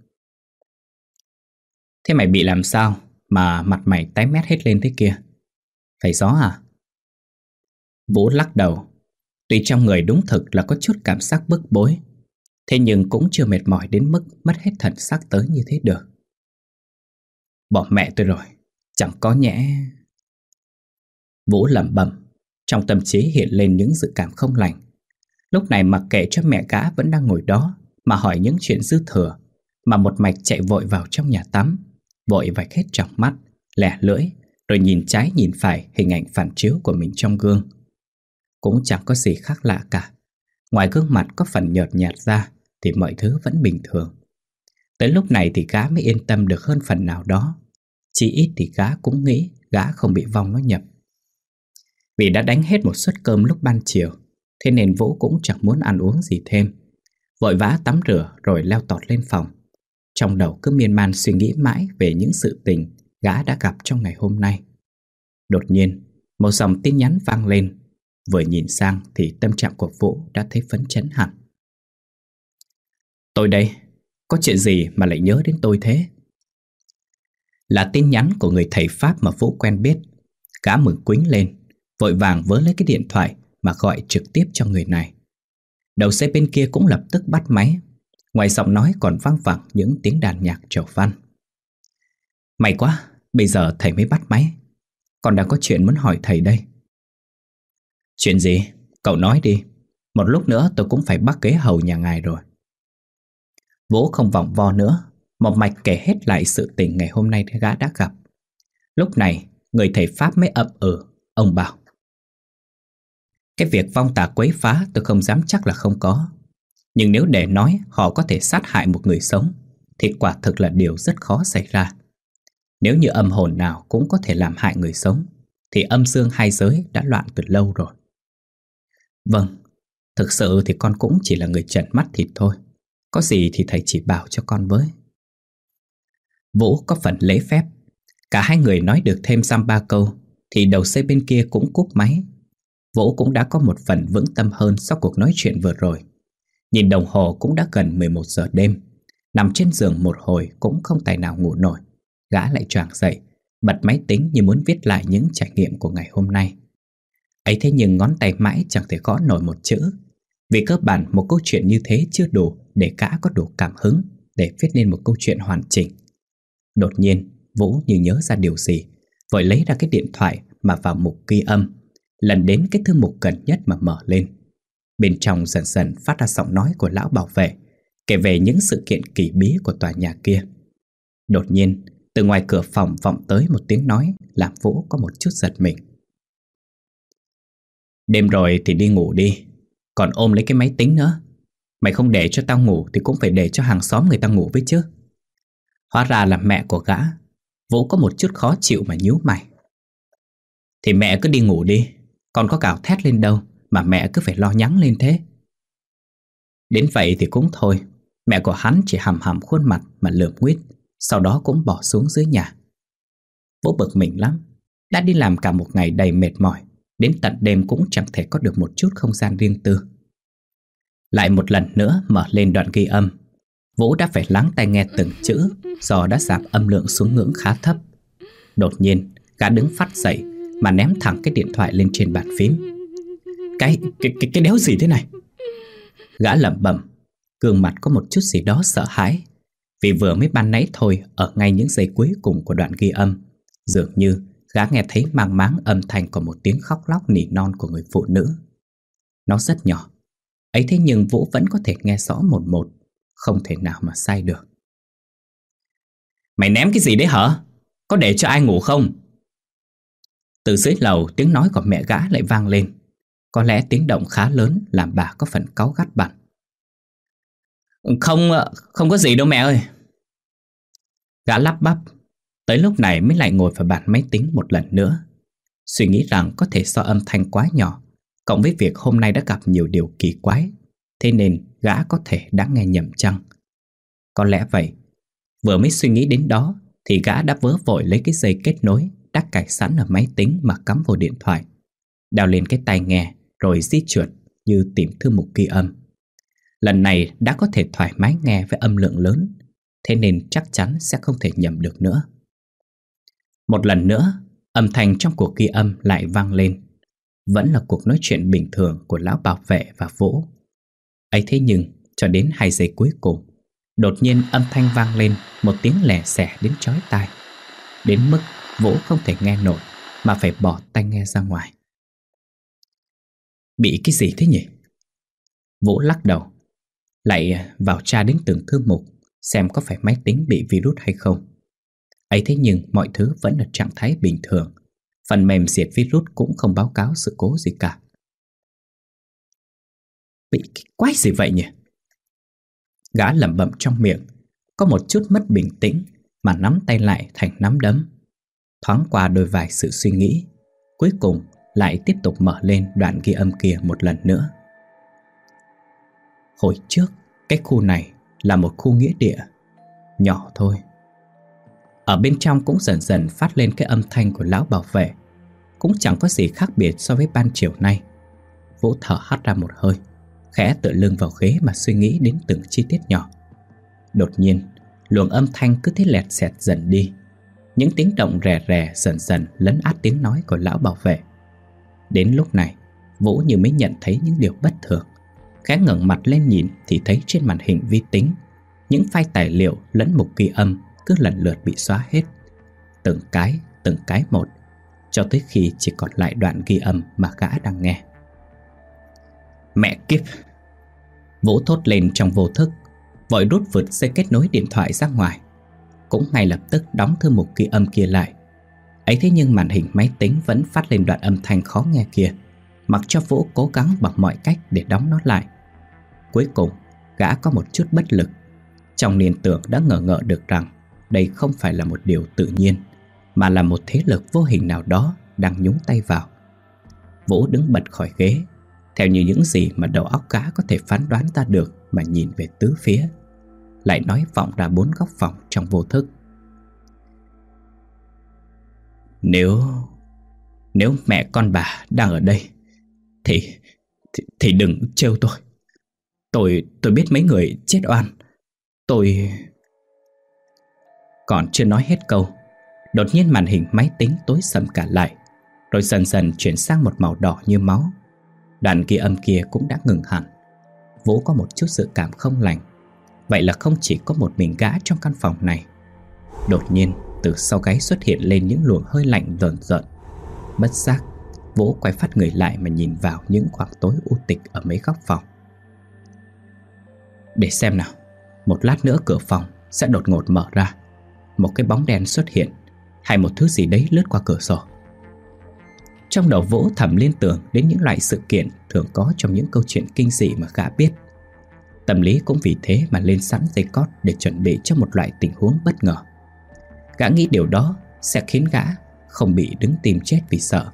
A: Thế mày bị làm sao mà mặt mày tái mét hết lên thế kia? Phải gió à? Vũ lắc đầu. Tuy trong người đúng thực là có chút cảm giác bức bối, thế nhưng cũng chưa mệt mỏi đến mức mất hết thần sắc tới như thế được. Bỏ mẹ tôi rồi, chẳng có nhẽ... Vũ lẩm bẩm, trong tâm trí hiện lên những dự cảm không lành. Lúc này mặc kệ cho mẹ gã vẫn đang ngồi đó mà hỏi những chuyện dư thừa, mà một mạch chạy vội vào trong nhà tắm, vội vạch hết tròng mắt, lẻ lưỡi, rồi nhìn trái nhìn phải hình ảnh phản chiếu của mình trong gương. Cũng chẳng có gì khác lạ cả. Ngoài gương mặt có phần nhợt nhạt ra thì mọi thứ vẫn bình thường. Tới lúc này thì gã mới yên tâm được hơn phần nào đó. Chỉ ít thì gã cũng nghĩ gã không bị vong nó nhập. Vì đã đánh hết một suất cơm lúc ban chiều, thế nên Vũ cũng chẳng muốn ăn uống gì thêm. Vội vã tắm rửa rồi leo tọt lên phòng. Trong đầu cứ miên man suy nghĩ mãi về những sự tình gã đã gặp trong ngày hôm nay. Đột nhiên, một dòng tin nhắn vang lên. Vừa nhìn sang thì tâm trạng của Vũ đã thấy phấn chấn hẳn. Tôi đây, có chuyện gì mà lại nhớ đến tôi thế? Là tin nhắn của người thầy Pháp mà Vũ quen biết. Gã mừng quính lên, vội vàng vớ lấy cái điện thoại mà gọi trực tiếp cho người này. Đầu dây bên kia cũng lập tức bắt máy. Ngoài giọng nói còn vang vẳng những tiếng đàn nhạc trầu văn. May quá, bây giờ thầy mới bắt máy. Con đang có chuyện muốn hỏi thầy đây. Chuyện gì? Cậu nói đi. Một lúc nữa tôi cũng phải bắt ghế hầu nhà ngài rồi. Vũ không vòng vo nữa, một mạch kể hết lại sự tình ngày hôm nay gã đã gặp. Lúc này, người thầy Pháp mới ậm ừ. Ông bảo: cái việc vong tà quấy phá tôi không dám chắc là không có. Nhưng nếu để nói họ có thể sát hại một người sống thì quả thực là điều rất khó xảy ra. Nếu như âm hồn nào cũng có thể làm hại người sống thì âm dương hai giới đã loạn từ lâu rồi. Vâng, thực sự thì con cũng chỉ là người trần mắt thịt thôi. Có gì thì thầy chỉ bảo cho con với. Vũ có phần lễ phép. Cả hai người nói được thêm dăm ba câu thì đầu dây bên kia cũng cúp máy. Vũ cũng đã có một phần vững tâm hơn sau cuộc nói chuyện vừa rồi. Nhìn đồng hồ cũng đã gần mười một giờ đêm. Nằm trên giường một hồi cũng không tài nào ngủ nổi. Gã lại choàng dậy, bật máy tính như muốn viết lại những trải nghiệm của ngày hôm nay. Ấy thế nhưng ngón tay mãi chẳng thể gõ nổi một chữ. Vì cơ bản một câu chuyện như thế chưa đủ để gã có đủ cảm hứng để viết nên một câu chuyện hoàn chỉnh. Đột nhiên Vũ như nhớ ra điều gì, vội lấy ra cái điện thoại mà vào mục ghi âm, lần đến cái thư mục gần nhất mà mở lên. Bên trong dần dần phát ra giọng nói của lão bảo vệ, kể về những sự kiện kỳ bí của tòa nhà kia. Đột nhiên, từ ngoài cửa phòng vọng tới một tiếng nói làm Vũ có một chút giật mình. Đêm rồi thì đi ngủ đi, còn ôm lấy cái máy tính nữa. Mày không để cho tao ngủ thì cũng phải để cho hàng xóm người ta ngủ với chứ. Hóa ra là mẹ của gã. Vũ có một chút khó chịu mà nhíu mày. Thì mẹ cứ đi ngủ đi, con có gào thét lên đâu mà mẹ cứ phải lo nhắng lên thế. Đến vậy thì cũng thôi. Mẹ của hắn chỉ hầm hầm khuôn mặt mà lườm nguyết, sau đó cũng bỏ xuống dưới nhà. Vũ bực mình lắm. Đã đi làm cả một ngày đầy mệt mỏi, đến tận đêm cũng chẳng thể có được một chút không gian riêng tư. Lại một lần nữa mở lên đoạn ghi âm. Vũ đã phải lắng tai nghe từng chữ do đã giảm âm lượng xuống ngưỡng khá thấp. Đột nhiên gã đứng phắt dậy mà ném thẳng cái điện thoại lên trên bàn phím. Cái, cái, cái, cái đéo gì thế này? Gã lẩm bẩm, gương mặt có một chút gì đó sợ hãi. Vì vừa mới ban nãy thôi, ở ngay những giây cuối cùng của đoạn ghi âm, dường như gã nghe thấy mang máng âm thanh của một tiếng khóc lóc nỉ non của người phụ nữ. Nó rất nhỏ, ấy thế nhưng Vũ vẫn có thể nghe rõ một một, không thể nào mà sai được. Mày ném cái gì đấy hả? Có để cho ai ngủ không? Từ dưới lầu tiếng nói của mẹ gã lại vang lên. Có lẽ tiếng động khá lớn làm bà có phần cáu gắt bặn. Không, không có gì đâu mẹ ơi. Gã lắp bắp. Tới lúc này mới lại ngồi vào bàn máy tính một lần nữa, suy nghĩ rằng có thể do âm thanh quá nhỏ, cộng với việc hôm nay đã gặp nhiều điều kỳ quái, thế nên gã có thể đã nghe nhầm chăng. Có lẽ vậy. Vừa mới suy nghĩ đến đó thì gã đã vớ vội lấy cái dây kết nối đã cài sẵn ở máy tính mà cắm vào điện thoại, đeo lên cái tai nghe rồi di chuyển như tìm thư mục ghi âm. Lần này đã có thể thoải mái nghe với âm lượng lớn, thế nên chắc chắn sẽ không thể nhầm được nữa. Một lần nữa, âm thanh trong cuộc ghi âm lại vang lên. Vẫn là cuộc nói chuyện bình thường của lão bảo vệ và Vũ. Ấy thế nhưng, cho đến hai giây cuối cùng, đột nhiên âm thanh vang lên một tiếng lẻ xẻ đến chói tai, đến mức Vũ không thể nghe nổi mà phải bỏ tai nghe ra ngoài. Bị cái gì thế nhỉ? Vũ lắc đầu, lại vào tra đến từng thư mục xem có phải máy tính bị virus hay không. Ấy thế nhưng mọi thứ vẫn ở trạng thái bình thường. Phần mềm diệt virus cũng không báo cáo sự cố gì cả. Bị cái quái gì vậy nhỉ? Gã lẩm bẩm trong miệng, có một chút mất bình tĩnh mà nắm tay lại thành nắm đấm. Thoáng qua đôi vài sự suy nghĩ, cuối cùng lại tiếp tục mở lên đoạn ghi âm kia một lần nữa. Hồi trước, cái khu này là một khu nghĩa địa nhỏ thôi. Ở bên trong cũng dần dần phát lên cái âm thanh của lão bảo vệ, cũng chẳng có gì khác biệt so với ban chiều nay. Vũ thở hắt ra một hơi, khẽ tựa lưng vào ghế mà suy nghĩ đến từng chi tiết nhỏ. Đột nhiên, luồng âm thanh cứ thế lẹt xẹt dần đi. Những tiếng động rè rè dần dần lấn át tiếng nói của lão bảo vệ. Đến lúc này, Vũ như mới nhận thấy những điều bất thường. Khẽ ngẩng mặt lên nhìn thì thấy trên màn hình vi tính, những file tài liệu lẫn mục ghi âm cứ lần lượt bị xóa hết, từng cái, từng cái một, cho tới khi chỉ còn lại đoạn ghi âm mà gã đang nghe. Mẹ kiếp! Vũ thốt lên trong vô thức, vội rút vượt dây kết nối điện thoại ra ngoài, cũng ngay lập tức đóng thư mục ghi âm kia lại. Ấy thế nhưng màn hình máy tính vẫn phát lên đoạn âm thanh khó nghe kia, mặc cho Vũ cố gắng bằng mọi cách để đóng nó lại. Cuối cùng, gã có một chút bất lực. Trong liên tưởng đã ngờ ngợ được rằng đây không phải là một điều tự nhiên, mà là một thế lực vô hình nào đó đang nhúng tay vào. Vũ đứng bật khỏi ghế, theo như những gì mà đầu óc gã có thể phán đoán ra được mà nhìn về tứ phía, lại nói vọng ra bốn góc phòng trong vô thức. Nếu... Nếu mẹ con bà đang ở đây Thì... Thì, thì đừng trêu tôi. Tôi... Tôi biết mấy người chết oan. Tôi... Còn chưa nói hết câu, đột nhiên màn hình máy tính tối sầm cả lại, rồi dần dần chuyển sang một màu đỏ như máu. Đoạn ghi âm kia cũng đã ngừng hẳn. Vũ có một chút dự cảm không lành. Vậy là không chỉ có một mình gã trong căn phòng này. Đột nhiên từ sau gáy xuất hiện lên những luồng hơi lạnh rợn rợn. Bất giác, Vũ quay phát người lại mà nhìn vào những khoảng tối u tịch ở mấy góc phòng. Để xem nào. Một lát nữa cửa phòng sẽ đột ngột mở ra, một cái bóng đen xuất hiện, hay một thứ gì đấy lướt qua cửa sổ. Trong đầu Vũ thầm liên tưởng đến những loại sự kiện thường có trong những câu chuyện kinh dị mà gã biết. Tâm lý cũng vì thế mà lên sẵn dây cót để chuẩn bị cho một loại tình huống bất ngờ. Gã nghĩ điều đó sẽ khiến gã không bị đứng tìm chết vì sợ.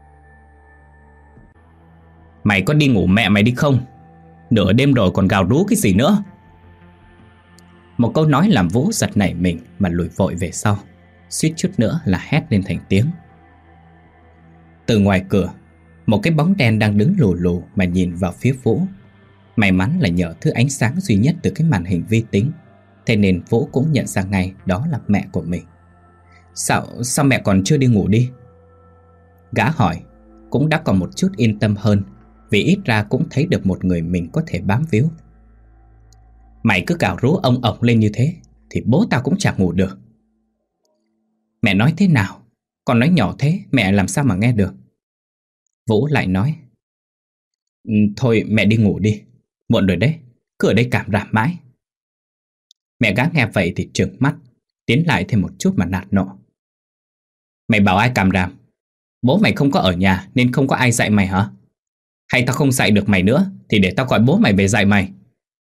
A: Mày có đi ngủ mẹ mày đi không? Nửa đêm rồi còn gào rú cái gì nữa? Một câu nói làm Vũ giật nảy mình mà lùi vội về sau, suýt chút nữa là hét lên thành tiếng. Từ ngoài cửa, một cái bóng đen đang đứng lù lù mà nhìn vào phía Vũ. May mắn là nhờ thứ ánh sáng duy nhất từ cái màn hình vi tính, thế nên Vũ cũng nhận ra ngay đó là mẹ của mình. Sao, sao mẹ còn chưa đi ngủ đi? Gã hỏi, cũng đã còn một chút yên tâm hơn, vì ít ra cũng thấy được một người mình có thể bám víu. Mày cứ cào rú ông ổng lên như thế thì bố tao cũng chẳng ngủ được. Mẹ nói thế nào? Con nói nhỏ thế mẹ làm sao mà nghe được? Vũ lại nói, thôi mẹ đi ngủ đi, muộn rồi đấy, cứ ở đây cảm ràm mãi. Mẹ gã nghe vậy thì trừng mắt, tiến lại thêm một chút mà nạt nộ. Mày bảo ai cảm ràm? Bố mày không có ở nhà nên không có ai dạy mày hả? Hay tao không dạy được mày nữa thì để tao gọi bố mày về dạy mày.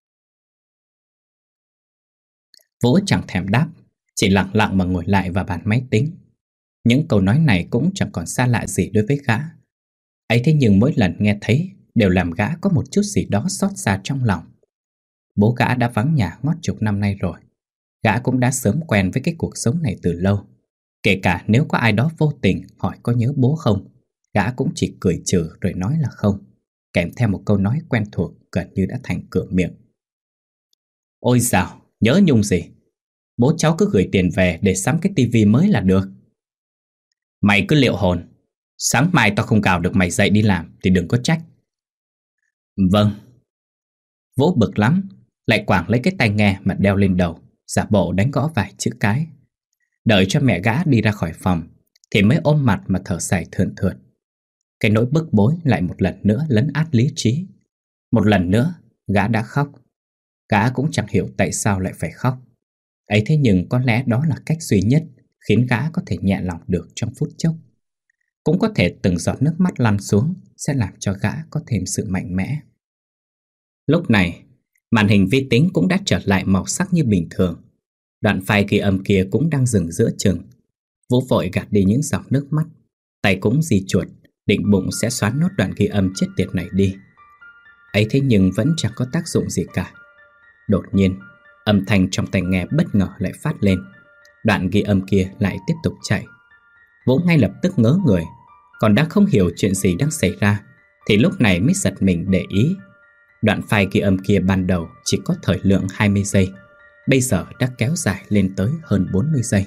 A: Vũ chẳng thèm đáp, chỉ lặng lặng mà ngồi lại vào bàn máy tính. Những câu nói này cũng chẳng còn xa lạ gì đối với gã. Ấy thế nhưng mỗi lần nghe thấy đều làm gã có một chút gì đó xót xa trong lòng. Bố gã đã vắng nhà ngót chục năm nay rồi. Gã cũng đã sớm quen với cái cuộc sống này từ lâu. Kể cả nếu có ai đó vô tình hỏi có nhớ bố không, gã cũng chỉ cười trừ rồi nói là không, kèm theo một câu nói quen thuộc gần như đã thành cửa miệng. Ôi dào, nhớ nhung gì. Bố cháu cứ gửi tiền về để sắm cái tivi mới là được. Mày cứ liệu hồn. Sáng mai tao không cào được mày dậy đi làm thì đừng có trách. Vâng. Vũ bực lắm, lại quàng lấy cái tai nghe mà đeo lên đầu, giả bộ đánh gõ vài chữ cái. Đợi cho mẹ gã đi ra khỏi phòng thì mới ôm mặt mà thở dài thườn thượt. Cái nỗi bức bối lại một lần nữa lấn át lý trí. Một lần nữa gã đã khóc. Gã cũng chẳng hiểu tại sao lại phải khóc. Ấy thế nhưng có lẽ đó là cách duy nhất khiến gã có thể nhẹ lòng được trong phút chốc. Cũng có thể từng giọt nước mắt lăn xuống sẽ làm cho gã có thêm sự mạnh mẽ. Lúc này, màn hình vi tính cũng đã trở lại màu sắc như bình thường. Đoạn file ghi âm kia cũng đang dừng giữa chừng. Vũ vội gạt đi những giọt nước mắt, tay cũng di chuột, định bụng sẽ xóa nốt đoạn ghi âm chết tiệt này đi. Ấy thế nhưng vẫn chẳng có tác dụng gì cả. Đột nhiên, âm thanh trong tai nghe bất ngờ lại phát lên. Đoạn ghi âm kia lại tiếp tục chạy. Vũ ngay lập tức ngớ người, còn đang không hiểu chuyện gì đang xảy ra thì lúc này mới giật mình để ý. Đoạn file ghi âm kia ban đầu chỉ có thời lượng hai mươi giây, bây giờ đã kéo dài lên tới hơn bốn mươi giây.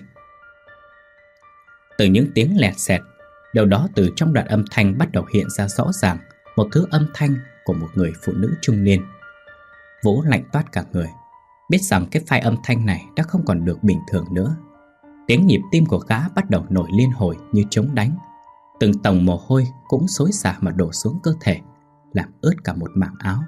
A: Từ những tiếng lẹt xẹt, điều đó từ trong đoạn âm thanh bắt đầu hiện ra rõ ràng một thứ âm thanh của một người phụ nữ trung niên. Vũ lạnh toát cả người, biết rằng cái file âm thanh này đã không còn được bình thường nữa. Tiếng nhịp tim của gã bắt đầu nổi liên hồi như trống đánh. Từng tầng mồ hôi cũng xối xả mà đổ xuống cơ thể, làm ướt cả một mảng áo.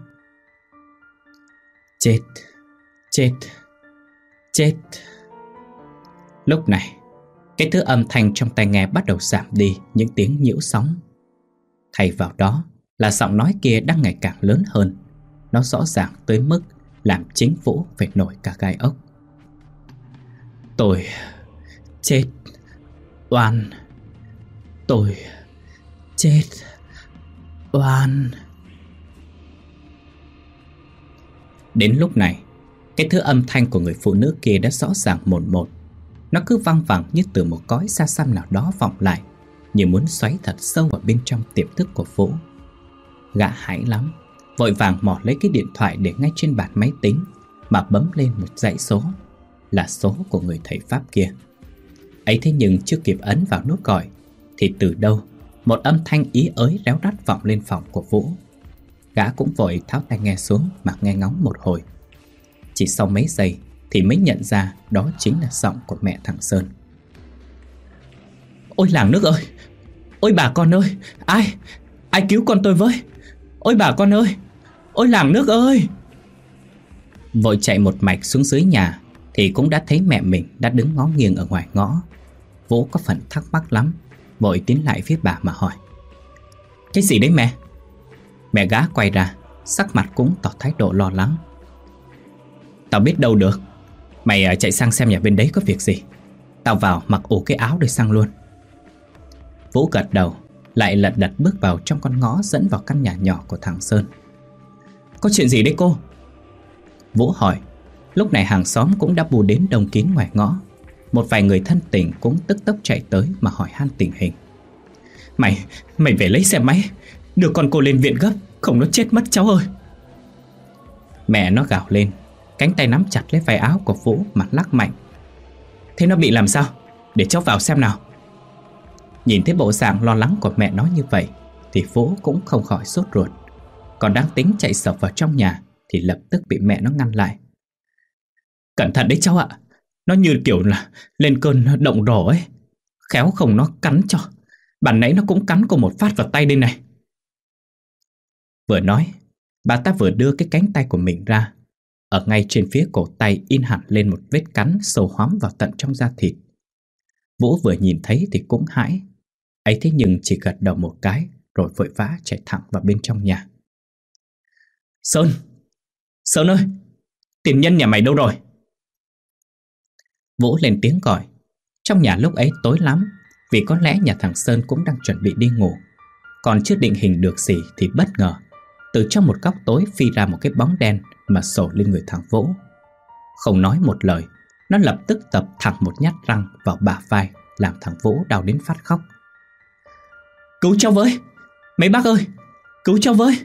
A: Chết, chết, chết. Lúc này, cái thứ âm thanh trong tai nghe bắt đầu giảm đi những tiếng nhiễu sóng. Thay vào đó là giọng nói kia đang ngày càng lớn hơn. Nó rõ ràng tới mức làm chính Vũ phải nổi cả gai ốc. Tôi chết oan. Tôi chết oan. Đến lúc này, cái thứ âm thanh của người phụ nữ kia đã rõ ràng một một. Nó cứ văng vẳng như từ một cõi xa xăm nào đó vọng lại, như muốn xoáy thật sâu vào bên trong tiềm thức của Vũ. Gã hãi lắm, vội vàng mò lấy cái điện thoại để ngay trên bàn máy tính mà bấm lên một dãy số, là số của người thầy Pháp kia. Ấy thế nhưng chưa kịp ấn vào nút gọi thì từ đâu một âm thanh ý ới réo rắt vọng lên phòng của Vũ. Gã cũng vội tháo tai nghe xuống mà nghe ngóng một hồi. Chỉ sau mấy giây thì mới nhận ra đó chính là giọng của mẹ thằng Sơn. Ôi làng nước ơi! Ôi bà con ơi! Ai? Ai cứu con tôi với! Ôi bà con ơi! Ôi làng nước ơi! Vội chạy một mạch xuống dưới nhà thì cũng đã thấy mẹ mình đã đứng ngó nghiêng ở ngoài ngõ. Vũ có phần thắc mắc lắm, vội tiến lại phía bà mà hỏi. Cái gì đấy mẹ? Mẹ gã quay ra, sắc mặt cũng tỏ thái độ lo lắng. Tao biết đâu được. Mày chạy sang xem nhà bên đấy có việc gì. Tao vào mặc ủ cái áo rồi sang luôn. Vũ gật đầu, lại lật đật bước vào trong con ngõ dẫn vào căn nhà nhỏ của thằng Sơn. Có chuyện gì đấy cô? Vũ hỏi. Lúc này hàng xóm cũng đã bù đến đông kín ngoài ngõ. Một vài người thân tình cũng tức tốc chạy tới mà hỏi han tình hình. Mày, mày về lấy xe máy, đưa con cô lên viện gấp, không nó chết mất cháu ơi. Mẹ nó gào lên, cánh tay nắm chặt lấy vai áo của Vũ mà lắc mạnh. Thế nó bị làm sao? Để cháu vào xem nào. Nhìn thấy bộ dạng lo lắng của mẹ nó như vậy thì Vũ cũng không khỏi sốt ruột. Còn đang tính chạy sộc vào trong nhà thì lập tức bị mẹ nó ngăn lại. Cẩn thận đấy cháu ạ. Nó như kiểu là lên cơn động rổ ấy. Khéo không nó cắn cho. Bản nãy nó cũng cắn cô một phát vào tay đây này. Vừa nói, bà ta vừa đưa cái cánh tay của mình ra. Ở ngay trên phía cổ tay in hẳn lên một vết cắn sâu hoắm vào tận trong da thịt. Vũ vừa nhìn thấy thì cũng hãi. Ấy thế nhưng chỉ gật đầu một cái rồi vội vã chạy thẳng vào bên trong nhà. Sơn! Sơn ơi! Tiền nhân nhà mày đâu rồi? Vũ lên tiếng gọi. Trong nhà lúc ấy tối lắm, vì có lẽ nhà thằng Sơn cũng đang chuẩn bị đi ngủ. Còn chưa định hình được gì thì bất ngờ từ trong một góc tối phi ra một cái bóng đen mà sổ lên người thằng Vũ. Không nói một lời, nó lập tức tập thẳng một nhát răng vào bả vai, làm thằng Vũ đau đến phát khóc. Cứu cháu với! Mấy bác ơi! Cứu cháu với!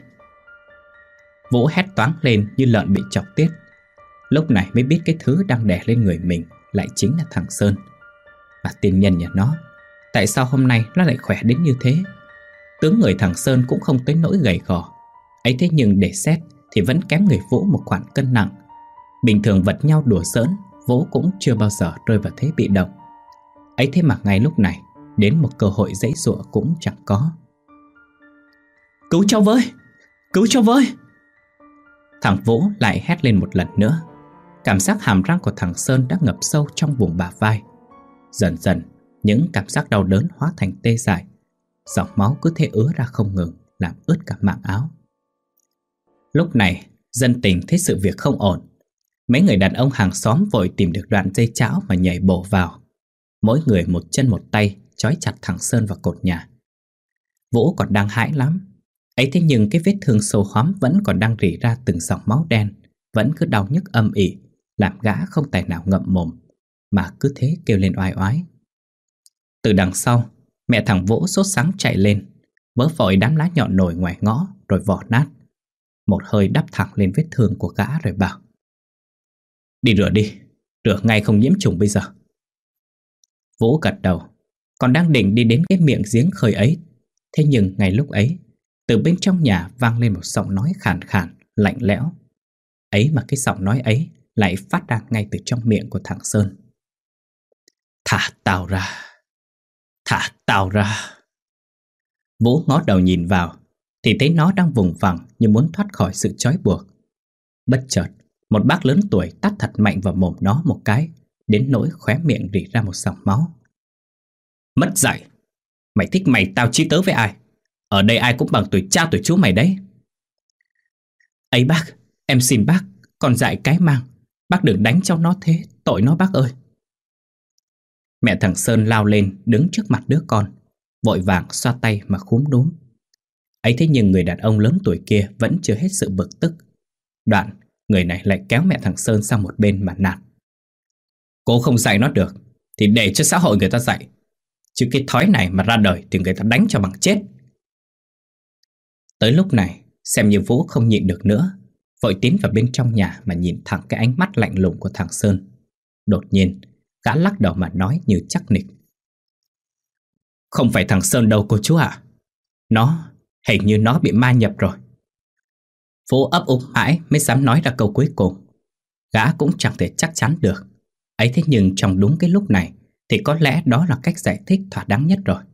A: Vũ hét toáng lên như lợn bị chọc tiết. Lúc này mới biết cái thứ đang đè lên người mình lại chính là thằng Sơn. Và tiên nhân nhà nó, tại sao hôm nay nó lại khỏe đến như thế? Tướng người thằng Sơn cũng không tới nỗi gầy gò ấy, thế nhưng để xét thì vẫn kém người Vũ một khoản cân nặng. Bình thường vật nhau đùa giỡn, Vũ cũng chưa bao giờ rơi vào thế bị động ấy, thế mà ngay lúc này đến một cơ hội giãy giụa cũng chẳng có. Cứu cháu với! Cứu cháu với! Thằng Vũ lại hét lên một lần nữa. Cảm giác hàm răng của thằng Sơn đã ngập sâu trong vùng bả vai. Dần dần, những cảm giác đau đớn hóa thành tê dại. Dòng máu cứ thế ứa ra không ngừng, làm ướt cả mảng áo. Lúc này, dân tình thấy sự việc không ổn. Mấy người đàn ông hàng xóm vội tìm được đoạn dây chảo mà nhảy bổ vào. Mỗi người một chân một tay trói chặt thằng Sơn vào cột nhà. Vũ còn đang hãi lắm ấy, thế nhưng cái vết thương sâu hoắm vẫn còn đang rỉ ra từng dòng máu đen, vẫn cứ đau nhức âm ỉ, làm gã không tài nào ngậm mồm, mà cứ thế kêu lên oai oái. Từ đằng sau, mẹ thằng Vũ sốt sắng chạy lên, vớ vội đám lá nhọn nổi ngoài ngõ rồi vỏ nát. Một hơi đắp thẳng lên vết thương của gã rồi bảo: Đi rửa đi, rửa ngay không nhiễm trùng bây giờ. Vũ gật đầu, còn đang định đi đến cái miệng giếng khơi ấy. Thế nhưng ngay lúc ấy, từ bên trong nhà vang lên một giọng nói khàn khàn, lạnh lẽo. Ấy mà cái giọng nói ấy lại phát ra ngay từ trong miệng của thằng Sơn. Thả tao ra! Thả tao ra! Vũ ngó đầu nhìn vào thì thấy nó đang vùng vằng như muốn thoát khỏi sự trói buộc. Bất chợt, một bác lớn tuổi tát thật mạnh vào mồm nó một cái, đến nỗi khóe miệng rỉ ra một dòng máu. Mất dạy! Mày thích mày tao chí tớ với ai? Ở đây ai cũng bằng tuổi cha tuổi chú mày đấy. Ấy bác, em xin bác, con dại cái mang. Bác đừng đánh cho nó thế, tội nó bác ơi. Mẹ thằng Sơn lao lên đứng trước mặt đứa con, vội vàng xoa tay mà khúm núm. Ấy thế nhưng người đàn ông lớn tuổi kia vẫn chưa hết sự bực tức. Đoạn, người này lại kéo mẹ thằng Sơn sang một bên mà nạt. Cô không dạy nó được thì để cho xã hội người ta dạy, chứ cái thói này mà ra đời thì người ta đánh cho bằng chết. Tới lúc này, xem như Vũ không nhịn được nữa, vội tiến vào bên trong nhà mà nhìn thẳng cái ánh mắt lạnh lùng của thằng Sơn. Đột nhiên, gã lắc đầu mà nói như chắc nịch. Không phải thằng Sơn đâu cô chú ạ. Nó, hình như nó bị ma nhập rồi. Vũ ấp úng mãi mới dám nói ra câu cuối cùng. Gã cũng chẳng thể chắc chắn được. Ấy thế nhưng trong đúng cái lúc này thì có lẽ đó là cách giải thích thỏa đáng nhất rồi.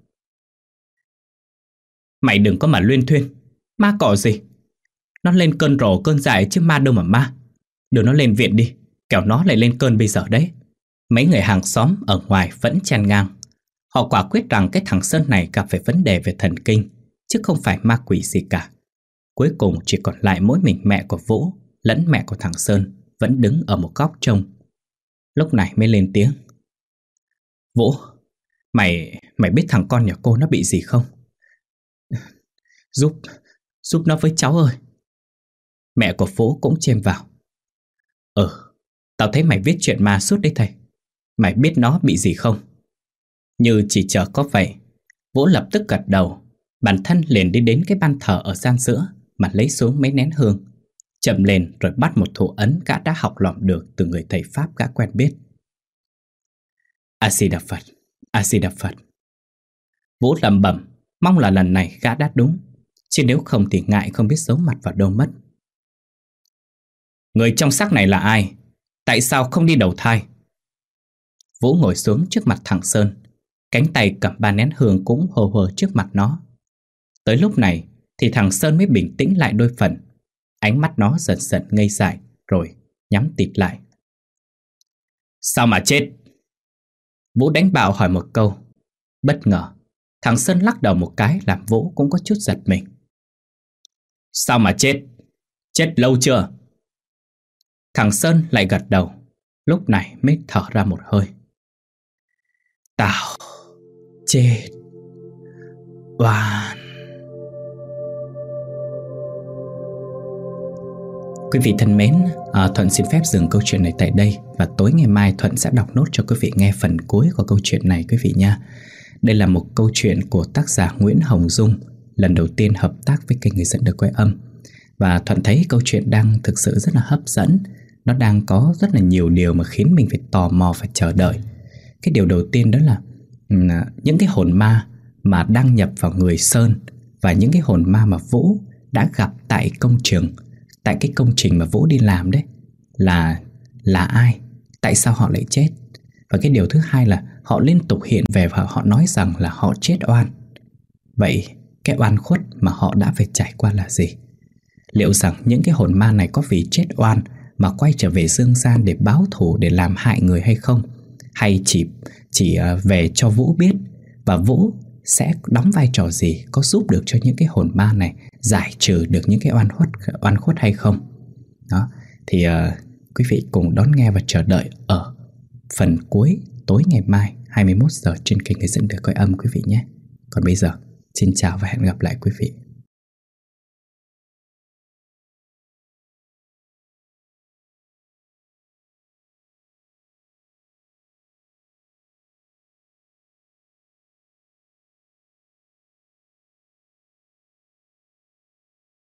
A: Mày đừng có mà luyên thuyên. Ma cỏ gì? Nó lên cơn rồ cơn dại chứ ma đâu mà ma. Đưa nó lên viện đi, kẻo nó lại lên cơn bây giờ đấy. Mấy người hàng xóm ở ngoài vẫn chen ngang. Họ quả quyết rằng cái thằng Sơn này gặp phải vấn đề về thần kinh, chứ không phải ma quỷ gì cả. Cuối cùng chỉ còn lại mỗi mình mẹ của Vũ lẫn mẹ của thằng Sơn vẫn đứng ở một góc trông. Lúc này mới lên tiếng. Vũ, mày, mày biết thằng con nhà cô nó bị gì không? Giúp, giúp nó với cháu ơi. Mẹ của Vũ cũng chêm vào. Ừ, tao thấy mày viết chuyện ma suốt đấy thầy. Mày biết nó bị gì không? Như chỉ chờ có vậy, Vũ lập tức gật đầu. Bản thân liền đi đến cái ban thờ ở gian giữa mà lấy xuống mấy nén hương, chậm lên rồi bắt một thủ ấn gã đã học lỏm được từ người thầy Pháp gã quen biết. A-di-đà Phật, A-di-đà Phật. Vũ lẩm bẩm, mong là lần này gã đã đúng, chứ nếu không thì ngại không biết giấu mặt vào đâu mất. Người trong xác này là ai? Tại sao không đi đầu thai? Vũ ngồi xuống trước mặt thằng Sơn, cánh tay cầm ba nén hương cũng hờ hờ trước mặt nó. Tới lúc này thì thằng Sơn mới bình tĩnh lại đôi phần. Ánh mắt nó dần dần ngây dại rồi nhắm tịt lại. Sao mà chết? Vũ đánh bạo hỏi một câu. Bất ngờ, Thằng Sơn lắc đầu một cái làm Vũ cũng có chút giật mình. Sao mà chết? Chết lâu chưa? Thằng Sơn lại gật đầu, lúc này mới thở ra một hơi. Tao chết oan. Quý vị thân mến, à, Thuận xin phép dừng câu chuyện này tại đây. Và tối ngày mai Thuận sẽ đọc nốt cho quý vị nghe phần cuối của câu chuyện này quý vị nha. Đây là một câu chuyện của tác giả Nguyễn Hồng Dung, lần đầu tiên hợp tác với kênh Người Dẫn Được Quay Âm. Và Thuận thấy câu chuyện đang thực sự rất là hấp dẫn. Nó đang có rất là nhiều điều mà khiến mình phải tò mò và chờ đợi. Cái điều đầu tiên đó là những cái hồn ma mà đăng nhập vào người Sơn, và những cái hồn ma mà Vũ đã gặp tại công trường, tại cái công trình mà Vũ đi làm đấy, là là ai? Tại sao họ lại chết? Và cái điều thứ hai là họ liên tục hiện về và họ nói rằng là họ chết oan. Vậy cái oan khuất mà họ đã phải trải qua là gì? Liệu rằng những cái hồn ma này có vì chết oan mà quay trở về dương gian để báo thù, để làm hại người hay không? Hay chỉ chỉ về cho Vũ biết, và Vũ sẽ đóng vai trò gì, có giúp được cho những cái hồn ma này giải trừ được những cái oan khuất oan khuất hay không? Đó, thì uh, quý vị cùng đón nghe và chờ đợi ở phần cuối tối ngày mai hai mươi mốt giờ trên kênh Người Dẫn Được Quay Âm quý vị nhé. Còn bây giờ, xin chào và hẹn gặp lại quý vị.